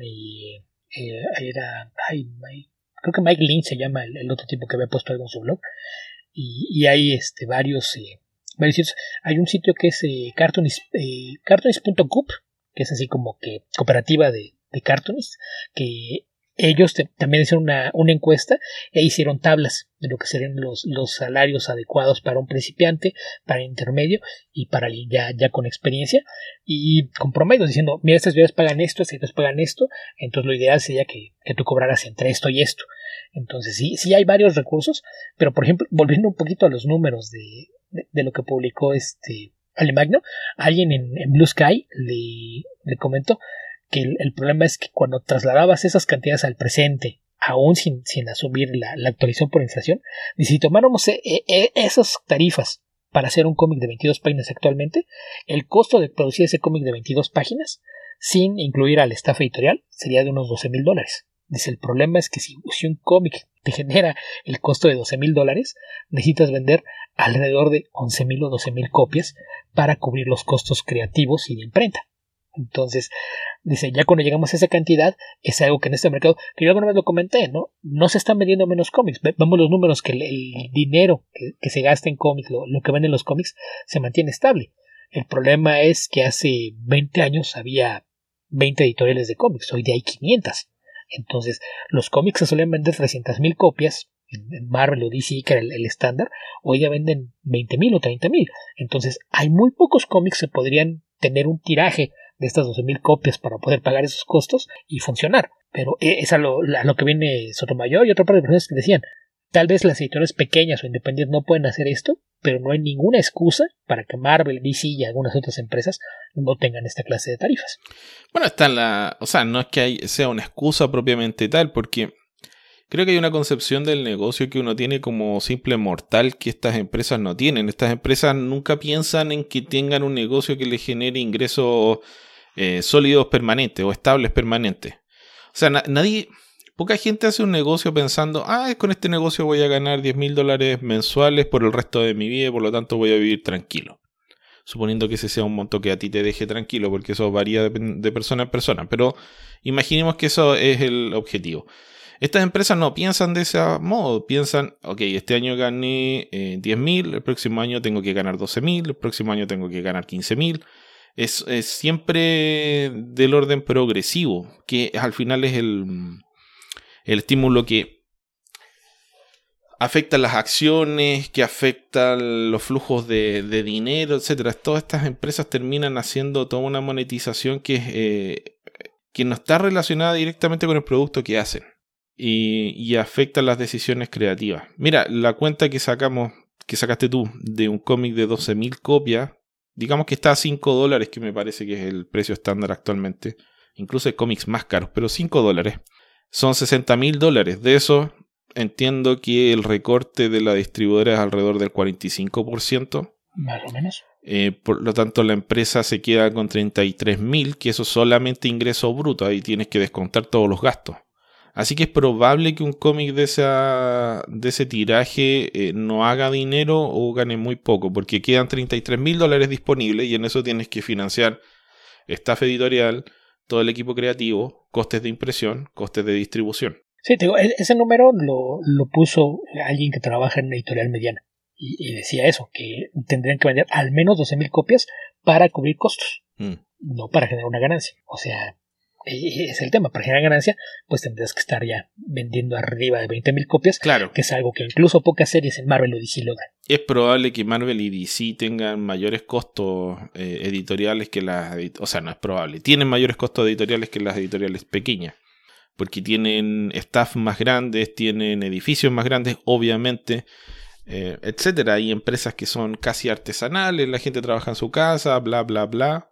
creo que Mike Lynch se llama el otro tipo que había puesto algo en su blog, y hay varios sitios. Hay un sitio que es cartoonist.coop, que es así como que cooperativa de cartoonists, que ellos también hicieron una encuesta e hicieron tablas de lo que serían los salarios adecuados para un principiante, para intermedio y para alguien ya con experiencia, y con promedios diciendo, mira, estas ciudades pagan esto, estas ciudades pagan esto, entonces lo ideal sería que tú cobraras entre esto y esto. Entonces sí hay varios recursos, pero por ejemplo, volviendo un poquito a los números de lo que publicó Alemagno, alguien en Blue Sky le comentó que el problema es que cuando trasladabas esas cantidades al presente, aún sin asumir la actualización por inflación, y si tomáramos esas tarifas para hacer un cómic de 22 páginas actualmente, el costo de producir ese cómic de 22 páginas, sin incluir al staff editorial, sería de unos $12,000. Dice, el problema es que si un cómic te genera el costo de $12,000, necesitas vender alrededor de 11,000 o 12,000 copias para cubrir los costos creativos y de imprenta. Entonces, dice, ya cuando llegamos a esa cantidad, es algo que en este mercado, que yo alguna vez lo comenté, no se están vendiendo menos cómics. Vemos los números, que el dinero que se gasta en cómics, lo que venden los cómics, se mantiene estable. El problema es que hace 20 años había 20 editoriales de cómics, hoy día hay 500. Entonces, los cómics se solían vender 300,000 copias, en Marvel o DC, que era el estándar, hoy ya venden 20,000 o 30,000. Entonces, hay muy pocos cómics que podrían tener un tiraje de estas 12,000 copias para poder pagar esos costos y funcionar. Pero es a lo que viene Sotomayor y otra parte de personas que decían, Tal vez las editoriales pequeñas o independientes no pueden hacer esto, pero no hay ninguna excusa para que Marvel, DC y algunas otras empresas no tengan esta clase de tarifas. Bueno, o sea, no es que sea una excusa propiamente tal, porque creo que hay una concepción del negocio que uno tiene como simple mortal que estas empresas no tienen. Estas empresas nunca piensan en que tengan un negocio que les genere ingresos sólidos permanentes o estables permanentes. O sea, poca gente hace un negocio pensando, con este negocio voy a ganar $10,000 mensuales por el resto de mi vida y por lo tanto voy a vivir tranquilo. Suponiendo que ese sea un monto que a ti te deje tranquilo, porque eso varía de persona en persona. Pero imaginemos que eso es el objetivo. Estas empresas no piensan de ese modo. Piensan, ok, este año gané 10,000, el próximo año tengo que ganar 12,000, el próximo año tengo que ganar 15,000. Es siempre del orden progresivo, que al final es el estímulo que afecta las acciones, que afecta los flujos de dinero, etcétera. Todas estas empresas terminan haciendo toda una monetización que no está relacionada directamente con el producto que hacen y afecta las decisiones creativas. Mira, la cuenta que sacaste tú de un cómic de 12,000 copias, digamos que está a $5, que me parece que es el precio estándar actualmente. Incluso hay cómics más caros, pero $5. Son $60,000. De eso entiendo que el recorte de la distribuidora es alrededor del 45%. Más o menos. Por lo tanto, la empresa se queda con 33,000, que eso es solamente ingreso bruto. Ahí tienes que descontar todos los gastos. Así que es probable que un cómic de ese tiraje no haga dinero o gane muy poco, porque quedan $33,000 disponibles y en eso tienes que financiar staff editorial, todo el equipo creativo, costes de impresión, costes de distribución. Sí, te digo, ese número lo puso alguien que trabaja en una editorial mediana y decía eso, que tendrían que vender al menos 12,000 copias para cubrir costos, no para generar una ganancia. O sea, es el tema, para generar ganancia pues tendrías que estar ya vendiendo arriba de 20,000 copias, claro, que es algo que incluso pocas series en Marvel o DC logran. Es probable que Marvel y DC tengan mayores costos editoriales que o sea, no es probable, tienen mayores costos editoriales que las editoriales pequeñas, porque tienen staff más grandes, tienen edificios más grandes, obviamente, etcétera. Hay empresas que son casi artesanales, la gente trabaja en su casa, bla, bla, bla.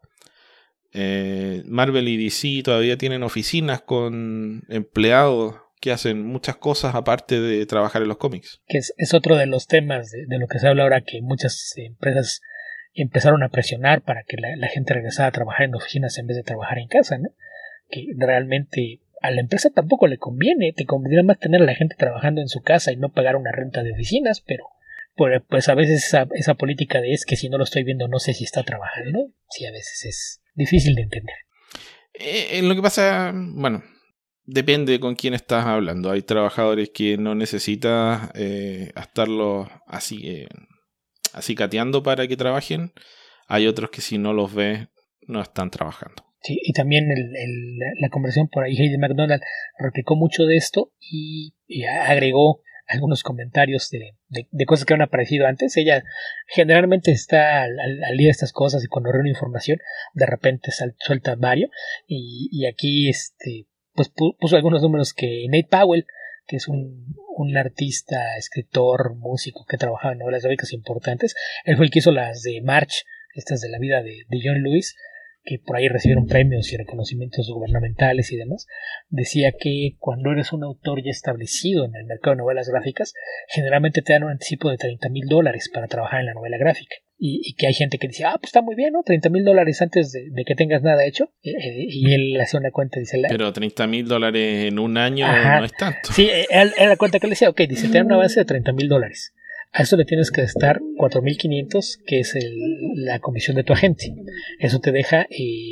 Marvel y DC todavía tienen oficinas con empleados que hacen muchas cosas aparte de trabajar en los cómics. Que es otro de los temas de lo que se habla ahora, que muchas empresas empezaron a presionar para que la gente regresara a trabajar en oficinas en vez de trabajar en casa, ¿no? Que realmente a la empresa tampoco le conviene, te conviene más tener a la gente trabajando en su casa y no pagar una renta de oficinas, pero pues a veces esa política de es que si no lo estoy viendo no sé si está trabajando, sí, a veces es difícil de entender. Lo que pasa, bueno, depende con quién estás hablando. Hay trabajadores que no necesitas estarlos así cateando para que trabajen. Hay otros que si no los ves no están trabajando. Sí, y también la conversación por ahí, Heidi McDonald replicó mucho de esto y agregó algunos comentarios de cosas que han aparecido antes. Ella generalmente está al día de estas cosas y cuando reúne información de repente suelta varios y aquí pues puso algunos números que Nate Powell, que es un artista, escritor, músico que trabajaba en novelas gráficas importantes, él fue el que hizo las de March, estas de la vida de John Lewis, que por ahí recibieron premios y reconocimientos gubernamentales y demás. Decía que cuando eres un autor ya establecido en el mercado de novelas gráficas, generalmente te dan un anticipo de $30,000 para trabajar en la novela gráfica. Y que hay gente que dice, pues está muy bien, ¿no? $30,000 antes de que tengas nada hecho. Y él hace una cuenta, dice... Pero $30,000 en un año no es tanto. Sí, él la cuenta que le decía, dice, te dan un avance de $30,000. A eso le tienes que restar 4,500, que es la comisión de tu agente. Eso te deja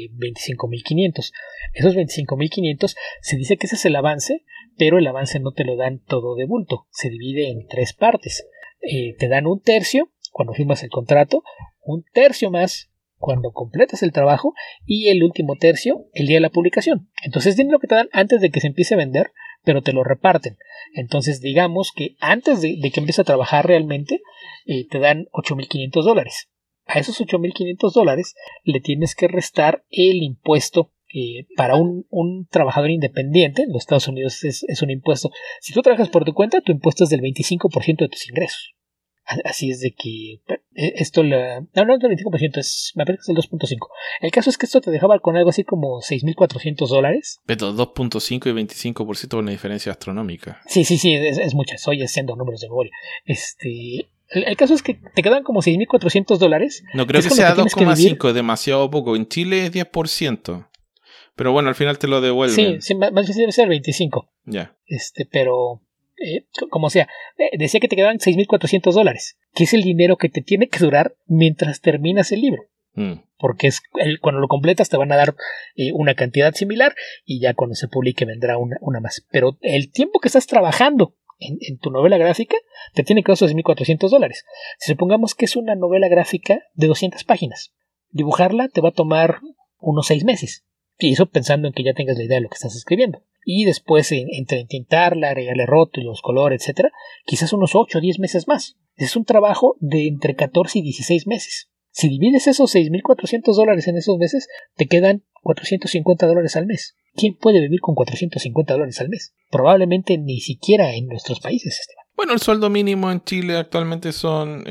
25,500. Esos 25,500 se dice que ese es el avance, pero el avance no te lo dan todo de bulto. Se divide en 3 partes. Te dan 1/3 cuando firmas el contrato, 1/3 más cuando completas el trabajo y el último tercio el día de la publicación. Entonces es dinero que te dan antes de que se empiece a vender, pero te lo reparten. Entonces digamos que antes de que empieces a trabajar realmente te dan $8,500. A esos $8,500 le tienes que restar el impuesto para un trabajador independiente, en los Estados Unidos es un impuesto. Si tú trabajas por tu cuenta, tu impuesto es del 25% de tus ingresos. Así es de que esto no es del 25%, me parece que es el 2.5%. El caso es que esto te dejaba con algo así como $6,400. Pero 2.5 y 25% es una diferencia astronómica. Sí, es mucha. Estoy haciendo números de memoria. El caso es que te quedan como $6,400. No creo que sea 2,5, es demasiado poco. En Chile es 10%. Pero bueno, al final te lo devuelven. Sí, más bien debe ser 25%. Ya. Pero como sea, decía que te quedaban $6,400, que es el dinero que te tiene que durar mientras terminas el libro. Porque cuando lo completas te van a dar una cantidad similar y ya cuando se publique vendrá una más. Pero el tiempo que estás trabajando en tu novela gráfica te tiene que dar esos $6,400. Si supongamos que es una novela gráfica de 200 páginas, dibujarla te va a tomar unos 6 meses. Y eso pensando en que ya tengas la idea de lo que estás escribiendo. Y después, entre entintarla, agregarle rótulos, color, etcétera, quizás unos 8 o 10 meses más. Es un trabajo de entre 14 y 16 meses. Si divides esos $6,400 en esos meses, te quedan $450 al mes. ¿Quién puede vivir con $450 al mes? Probablemente ni siquiera en nuestros países, Esteban. Bueno, el sueldo mínimo en Chile actualmente son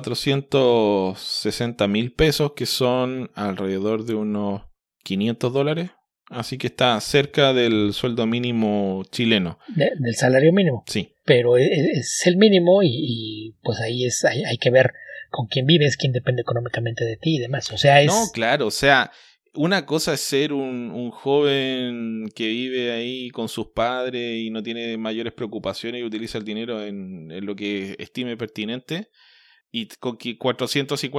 460,000 pesos, que son alrededor de unos $500. Así que está cerca del sueldo mínimo chileno. Del salario mínimo. Sí. Pero es el mínimo y pues ahí hay que ver con quién vives, quién depende económicamente de ti y demás. O sea, No, claro, o sea, una cosa es ser un joven que vive ahí con sus padres y no tiene mayores preocupaciones y utiliza el dinero en lo que estime pertinente. Y con $450,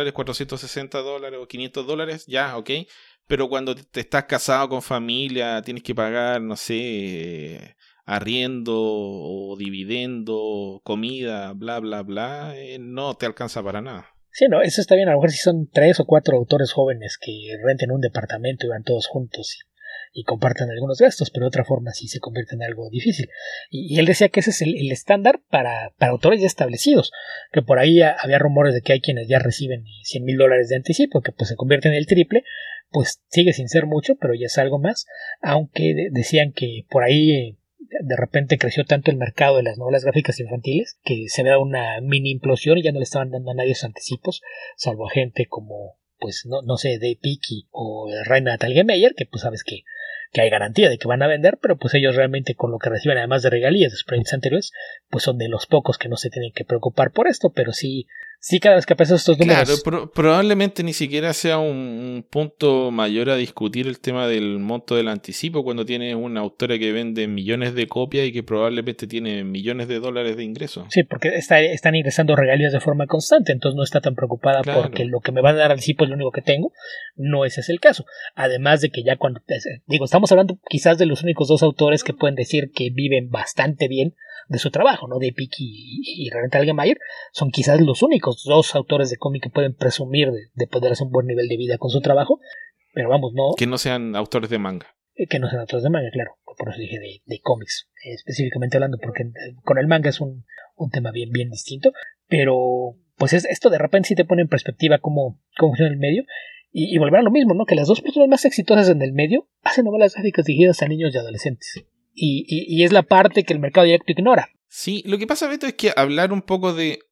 $460 o $500, ya, ok. Pero cuando te estás casado con familia, tienes que pagar, no sé, arriendo o dividendo, comida, bla, bla, bla, no te alcanza para nada. Sí, no, eso está bien. A lo mejor si son 3 o 4 autores jóvenes que renten un departamento y van todos juntos y compartan algunos gastos, pero de otra forma sí se convierte en algo difícil. Y él decía que ese es el estándar para autores ya establecidos, que por ahí había rumores de que hay quienes ya reciben $100,000 de anticipo, que pues se convierte en el triple, pues sigue sin ser mucho, pero ya es algo más, aunque decían que por ahí de repente creció tanto el mercado de las novelas gráficas infantiles que se da una mini implosión y ya no le estaban dando a nadie esos anticipos, salvo a gente como, pues no sé, Dave Picky o Raina Telgemeier, que pues sabes que hay garantía de que van a vender, pero pues ellos realmente con lo que reciben además de regalías de sus proyectos anteriores, pues son de los pocos que no se tienen que preocupar por esto, pero sí cada vez que aparecen estos números. Claro, probablemente ni siquiera sea un punto mayor a discutir el tema del monto del anticipo cuando tienes una autora que vende millones de copias y que probablemente tiene millones de dólares de ingresos. Sí, porque están ingresando regalías de forma constante, entonces no está tan preocupada porque lo que me van a dar anticipo es lo único que tengo. No ese es el caso. Además de que ya cuando estamos hablando quizás de los únicos 2 autores que pueden decir que viven bastante bien de su trabajo, ¿no? De Picky y Raina Telgemeier son quizás los únicos 2 autores de cómic que pueden presumir de poder hacer un buen nivel de vida con su trabajo, pero vamos, no... Que no sean autores de manga. Que no sean autores de manga, claro, por eso dije de cómics, específicamente hablando, porque con el manga es un tema bien distinto, pero pues esto de repente sí te pone en perspectiva cómo funciona el medio, y volver a lo mismo, ¿no? Que las 2 personas más exitosas en el medio hacen novelas gráficas dirigidas a niños y adolescentes. Y es la parte que el mercado directo ignora. Sí, lo que pasa, Beto, es que hablar un poco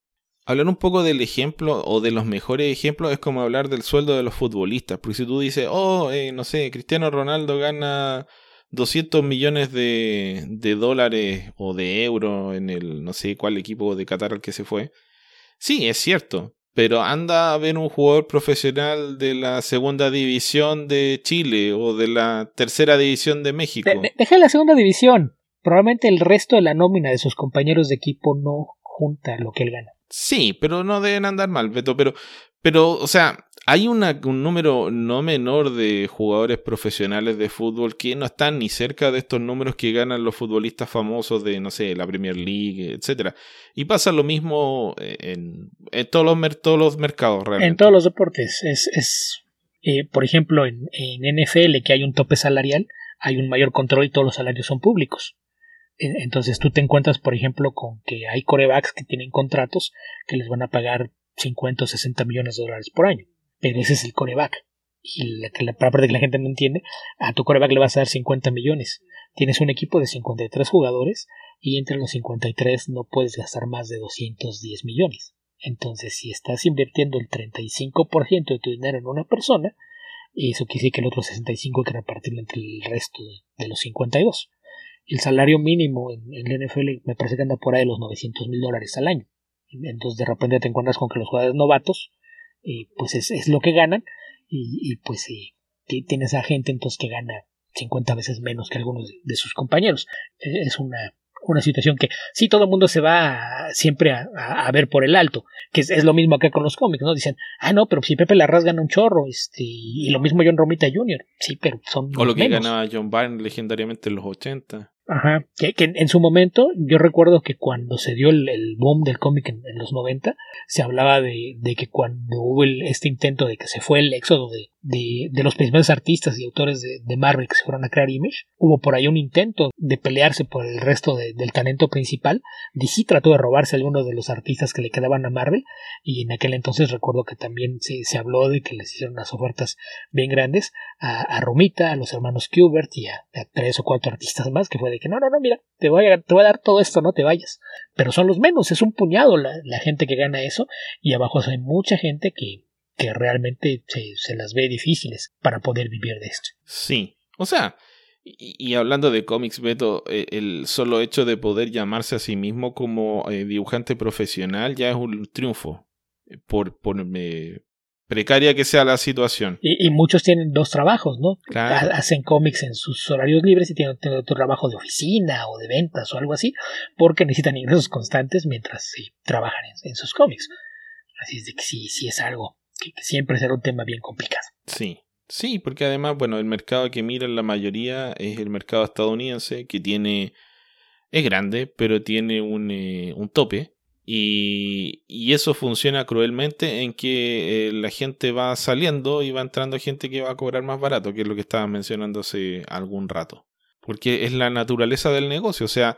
del ejemplo o de los mejores ejemplos es como hablar del sueldo de los futbolistas. Porque si tú dices, no sé, Cristiano Ronaldo gana 200 millones de dólares o de euros en el no sé cuál equipo de Qatar al que se fue. Sí, es cierto. Pero anda a ver un jugador profesional de la segunda división de Chile o de la tercera división de México. Deja la segunda división. Probablemente el resto de la nómina de sus compañeros de equipo no junta lo que él gana. Sí, pero no deben andar mal, Beto. Pero o sea, hay un número no menor de jugadores profesionales de fútbol que no están ni cerca de estos números que ganan los futbolistas famosos de, no sé, la Premier League, etcétera. Y pasa lo mismo en todos los mercados, realmente. En todos los deportes. Por ejemplo, en NFL, que hay un tope salarial, hay un mayor control y todos los salarios son públicos. Entonces tú te encuentras, por ejemplo, con que hay quarterbacks que tienen contratos que les van a pagar 50 o 60 millones de dólares por año. Pero ese es el quarterback. y la parte que la gente no entiende, a tu quarterback le vas a dar 50 millones. Tienes un equipo de 53 jugadores y entre los 53 no puedes gastar más de 210 millones. Entonces, si estás invirtiendo el 35% de tu dinero en una persona, eso quiere decir que el otro 65% hay que repartirlo entre el resto de los 52. El salario mínimo en el NFL me parece que anda por ahí de los $900,000 al año. Entonces, de repente te encuentras con que los jugadores novatos, pues es lo que ganan, y pues tienes a gente entonces que gana 50 veces menos que algunos de sus compañeros. Es una situación que sí, todo el mundo se va siempre a ver por el alto, que es lo mismo acá con los cómics, ¿no? Dicen, no, pero si Pepe Larraz gana un chorro, y lo mismo John Romita Jr., sí, pero son o lo que menos. ganaba John Byrne legendariamente en los 80. Ajá, que en su momento, yo recuerdo que cuando se dio el boom del cómic en los 90, se hablaba de que cuando hubo este intento de que se fue el éxodo de los principales artistas y autores de Marvel que se fueron a crear Image, hubo por ahí un intento de pelearse por el resto del talento principal. DC trató de robarse a algunos de los artistas que le quedaban a Marvel, y en aquel entonces recuerdo que también se habló de que les hicieron unas ofertas bien grandes a Romita, a los hermanos Kubert y a 3 o 4 artistas más, que fue de que no, mira, te voy a dar todo esto, no te vayas. Pero son los menos, es un puñado la gente que gana eso, y abajo hay mucha gente que realmente se las ve difíciles para poder vivir de esto. Sí, o sea, y hablando de cómics, Beto, el solo hecho de poder llamarse a sí mismo como dibujante profesional ya es un triunfo, por precaria que sea la situación. Y muchos tienen 2 trabajos, ¿no? Claro. Hacen cómics en sus horarios libres y tienen otro trabajo de oficina o de ventas o algo así, porque necesitan ingresos constantes mientras trabajan en sus cómics. Así es de que sí es algo que siempre será un tema bien complicado. Sí, porque además, bueno, el mercado que miran la mayoría es el mercado estadounidense, que es grande, pero tiene un tope. Y eso funciona cruelmente en que la gente va saliendo y va entrando gente que va a cobrar más barato, que es lo que estaban mencionando hace algún rato. Porque es la naturaleza del negocio, o sea,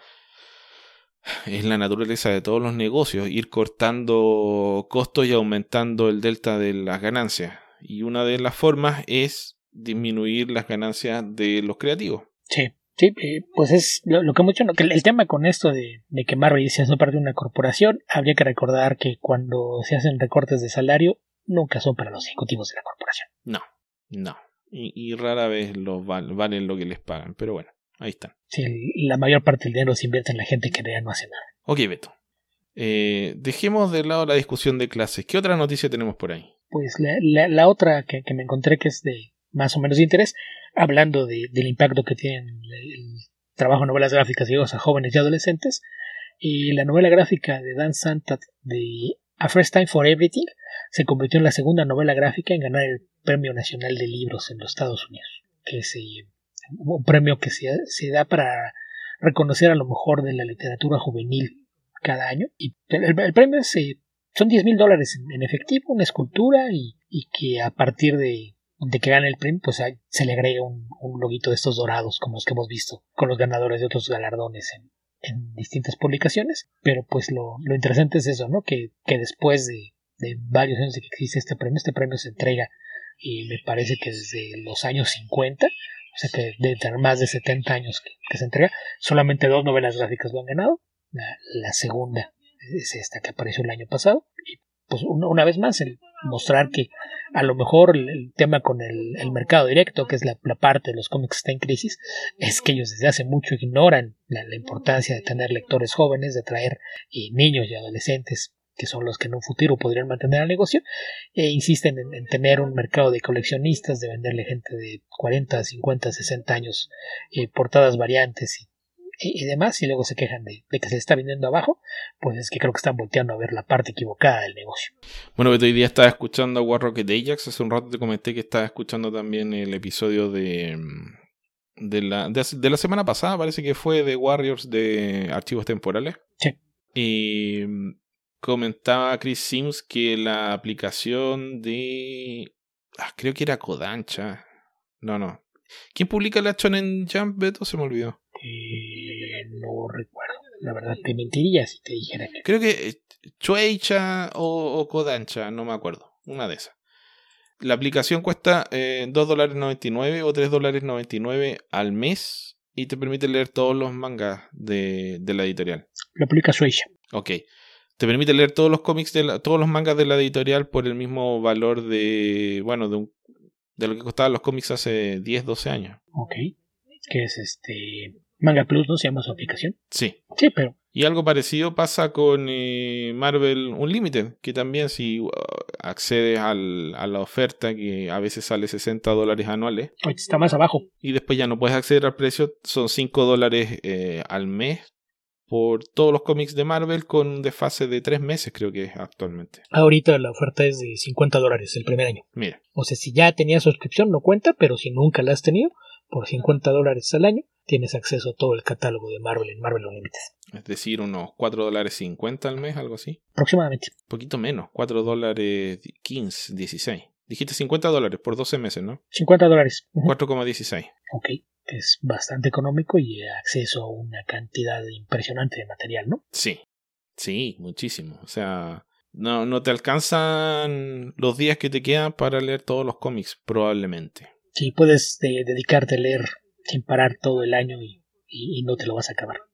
es la naturaleza de todos los negocios, ir cortando costos y aumentando el delta de las ganancias. Y una de las formas es disminuir las ganancias de los creativos. Sí, pues es lo que mucho, que el tema con esto de que Marvel es no parte de una corporación. Habría que recordar que cuando se hacen recortes de salario, nunca son para los ejecutivos de la corporación. No. Y rara vez valen lo que les pagan, pero bueno, ahí están. Sí, la mayor parte del dinero se invierte en la gente que ya no hace nada. Ok, Beto. Dejemos de lado la discusión de clases. ¿Qué otra noticia tenemos por ahí? Pues la otra que me encontré, que es de más o menos de interés, hablando del impacto que tiene el trabajo en novelas gráficas llegadas a jóvenes y adolescentes, la novela gráfica de Dan Santat de A First Time for Everything se convirtió en la segunda novela gráfica en ganar el Premio Nacional de Libros en los Estados Unidos, que es un premio que se da para reconocer a lo mejor de la literatura juvenil cada año. Y el premio son $10,000 en efectivo, una escultura, y que a partir de que gane el premio, pues se le agrega un loguito de estos dorados, como los que hemos visto con los ganadores de otros galardones en distintas publicaciones. Pero pues lo interesante es eso, ¿no? Que después de varios años de que existe este premio se entrega, y me parece que desde los años 50, o sea que debe tener más de 70 años que se entrega. Solamente 2 novelas gráficas lo han ganado. La segunda es esta que apareció el año pasado, y pues una vez más el mostrar que a lo mejor el tema con el mercado directo, que es la parte de los cómics que está en crisis, es que ellos desde hace mucho ignoran la importancia de tener lectores jóvenes, de traer niños y adolescentes, que son los que en un futuro podrían mantener el negocio, e insisten en tener un mercado de coleccionistas, de venderle gente de 40, 50, 60 años, portadas variantes y demás, y luego se quejan de que se está vendiendo abajo. Pues es que creo que están volteando a ver la parte equivocada del negocio. Bueno, hoy día estaba escuchando a War Rocket Ajax. Hace un rato te comenté que estaba escuchando también el episodio de la semana pasada, parece que fue de Warriors de Archivos Temporales. Sí. Y comentaba Chris Sims que la aplicación de... creo que era Kodansha. No. ¿Quién publica la Shonen Jump, Beto? Se me olvidó. No recuerdo. La verdad te mentiría si te dijera que... Creo que Shueisha o Kodansha, no me acuerdo. Una de esas. La aplicación cuesta $2.99 o $3.99 al mes y te permite leer todos los mangas de la editorial. Lo aplica Shueisha. Ok. Te permite leer todos los cómics, todos los mangas de la editorial por el mismo valor de lo que costaban los cómics hace 10, 12 años. Ok. Que es Manga Plus, ¿no? Se llama su aplicación. Sí. Sí, pero... Y algo parecido pasa con Marvel Unlimited, que también si accedes a la oferta, que a veces sale $60 anuales, ahorita está más abajo. y después ya no puedes acceder al precio, son $5 al mes por todos los cómics de Marvel con un desfase de 3 meses, creo que es actualmente. Ahorita la oferta es de $50 el primer año. Mira. O sea, si ya tenías suscripción no cuenta, pero si nunca la has tenido, por $50 al año tienes acceso a todo el catálogo de Marvel en Marvel Unlimited. Es decir, unos $4.50 al mes, algo así. Aproximadamente. Un poquito menos, $4.15, 16. Dijiste $50 por 12 meses, ¿no? $50. 4,16. Ok, que es bastante económico y acceso a una cantidad impresionante de material, ¿no? Sí, muchísimo. O sea, no te alcanzan los días que te quedan para leer todos los cómics, probablemente. Sí, puedes dedicarte a leer sin parar todo el año y no te lo vas a acabar.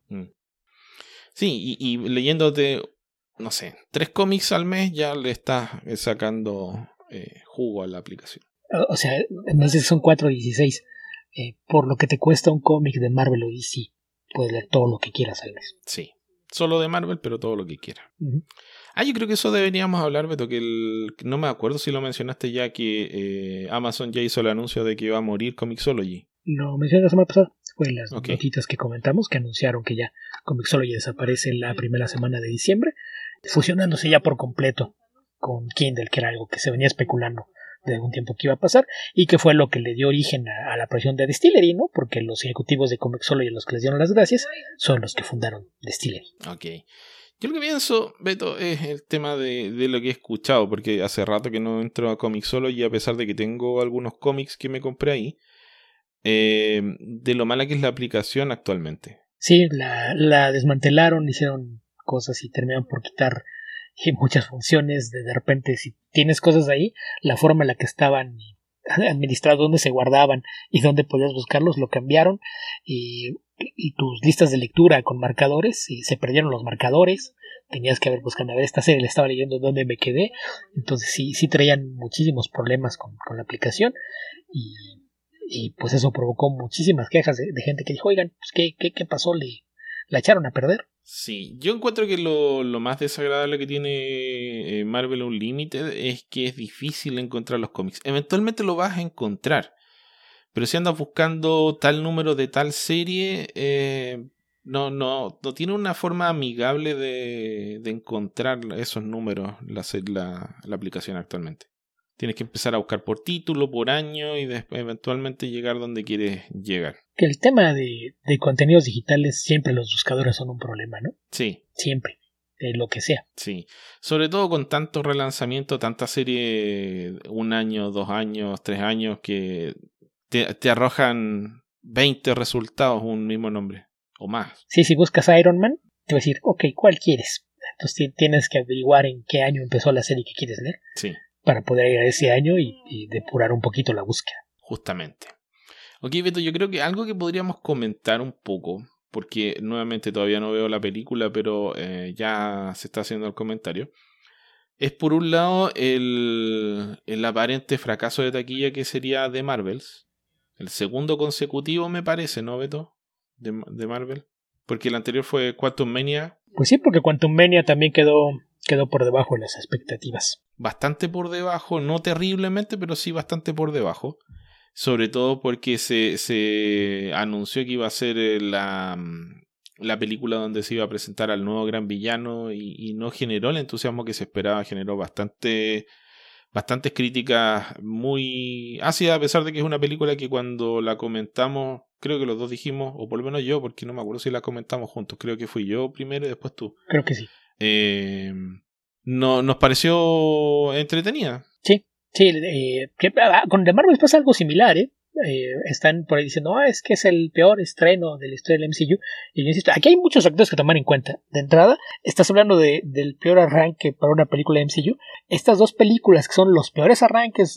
Sí, y leyéndote, no sé, 3 cómics al mes ya le estás sacando jugo a la aplicación. O sea, no sé si son 4.16. Por lo que te cuesta un cómic de Marvel o DC, puedes leer todo lo que quieras al mes. Sí, solo de Marvel, pero todo lo que quieras. Uh-huh. Yo creo que eso deberíamos hablar, Beto, que no me acuerdo si lo mencionaste ya, que Amazon ya hizo el anuncio de que iba a morir Comixology. Lo mencioné la semana pasada, fue las notitas que comentamos, que anunciaron que ya Comixology desaparece la primera semana de diciembre, fusionándose ya por completo con Kindle, que era algo que se venía especulando de algún tiempo que iba a pasar, y que fue lo que le dio origen a la aparición de Distillery, ¿no? Porque los ejecutivos de Comixology, a los que les dieron las gracias, son los que fundaron Distillery. Ok. Yo lo que pienso, Beto, es el tema de lo que he escuchado, porque hace rato que no entro a Comixology, a pesar de que tengo algunos cómics que me compré ahí, de lo mala que es la aplicación actualmente. Sí, la desmantelaron, hicieron cosas y terminaron por quitar muchas funciones. De repente, si tienes cosas ahí, la forma en la que estaban administrados, dónde se guardaban y dónde podías buscarlos, lo cambiaron, y tus listas de lectura con marcadores, y se perdieron los marcadores. Tenías que haber buscado, a ver, esta serie la estaba leyendo, dónde me quedé. Entonces sí traían muchísimos problemas con la aplicación, y pues eso provocó muchísimas quejas de gente que dijo, oigan, pues ¿qué pasó? ¿La echaron a perder? Sí, yo encuentro que lo más desagradable que tiene Marvel Unlimited es que es difícil encontrar los cómics. Eventualmente lo vas a encontrar, pero si andas buscando tal número de tal serie, no tiene una forma amigable de encontrar esos números la aplicación actualmente. Tienes que empezar a buscar por título, por año, y después eventualmente llegar donde quieres llegar. Que el tema de contenidos digitales, siempre los buscadores son un problema, ¿no? Sí. Siempre, de lo que sea. Sí, sobre todo con tanto relanzamiento, tanta serie, 1 año, 2 años, 3 años, que te arrojan 20 resultados un mismo nombre, o más. Sí, si buscas Iron Man, te va a decir, ok, ¿cuál quieres? Entonces tienes que averiguar en qué año empezó la serie que quieres leer. Sí. Para poder ir a ese año y depurar un poquito la búsqueda. Justamente. Ok, Beto, yo creo que algo que podríamos comentar un poco, porque nuevamente todavía no veo la película, pero ya se está haciendo el comentario, es por un lado el aparente fracaso de taquilla que sería The Marvels, el segundo consecutivo me parece, ¿no, Beto? De Marvel, porque el anterior fue Quantum Mania. Pues sí, porque Quantum Mania también quedó por debajo de las expectativas. Bastante por debajo, no terriblemente, pero sí bastante por debajo. Sobre todo porque se anunció que iba a ser la película donde se iba a presentar al nuevo gran villano y no generó el entusiasmo que se esperaba. Generó bastantes críticas muy ácidas, a pesar de que es una película que cuando la comentamos, creo que los dos dijimos, o por lo menos yo, porque no me acuerdo si la comentamos juntos, creo que fui yo primero y después tú. Creo que sí. No, nos pareció entretenida. Sí, con The Marvels pasa algo similar, ¿eh? están por ahí diciendo, es que es el peor estreno de la historia del MCU. Y yo insisto, aquí hay muchos factores que tomar en cuenta. De entrada, estás hablando del peor arranque para una película de MCU. Estas dos películas que son los peores arranques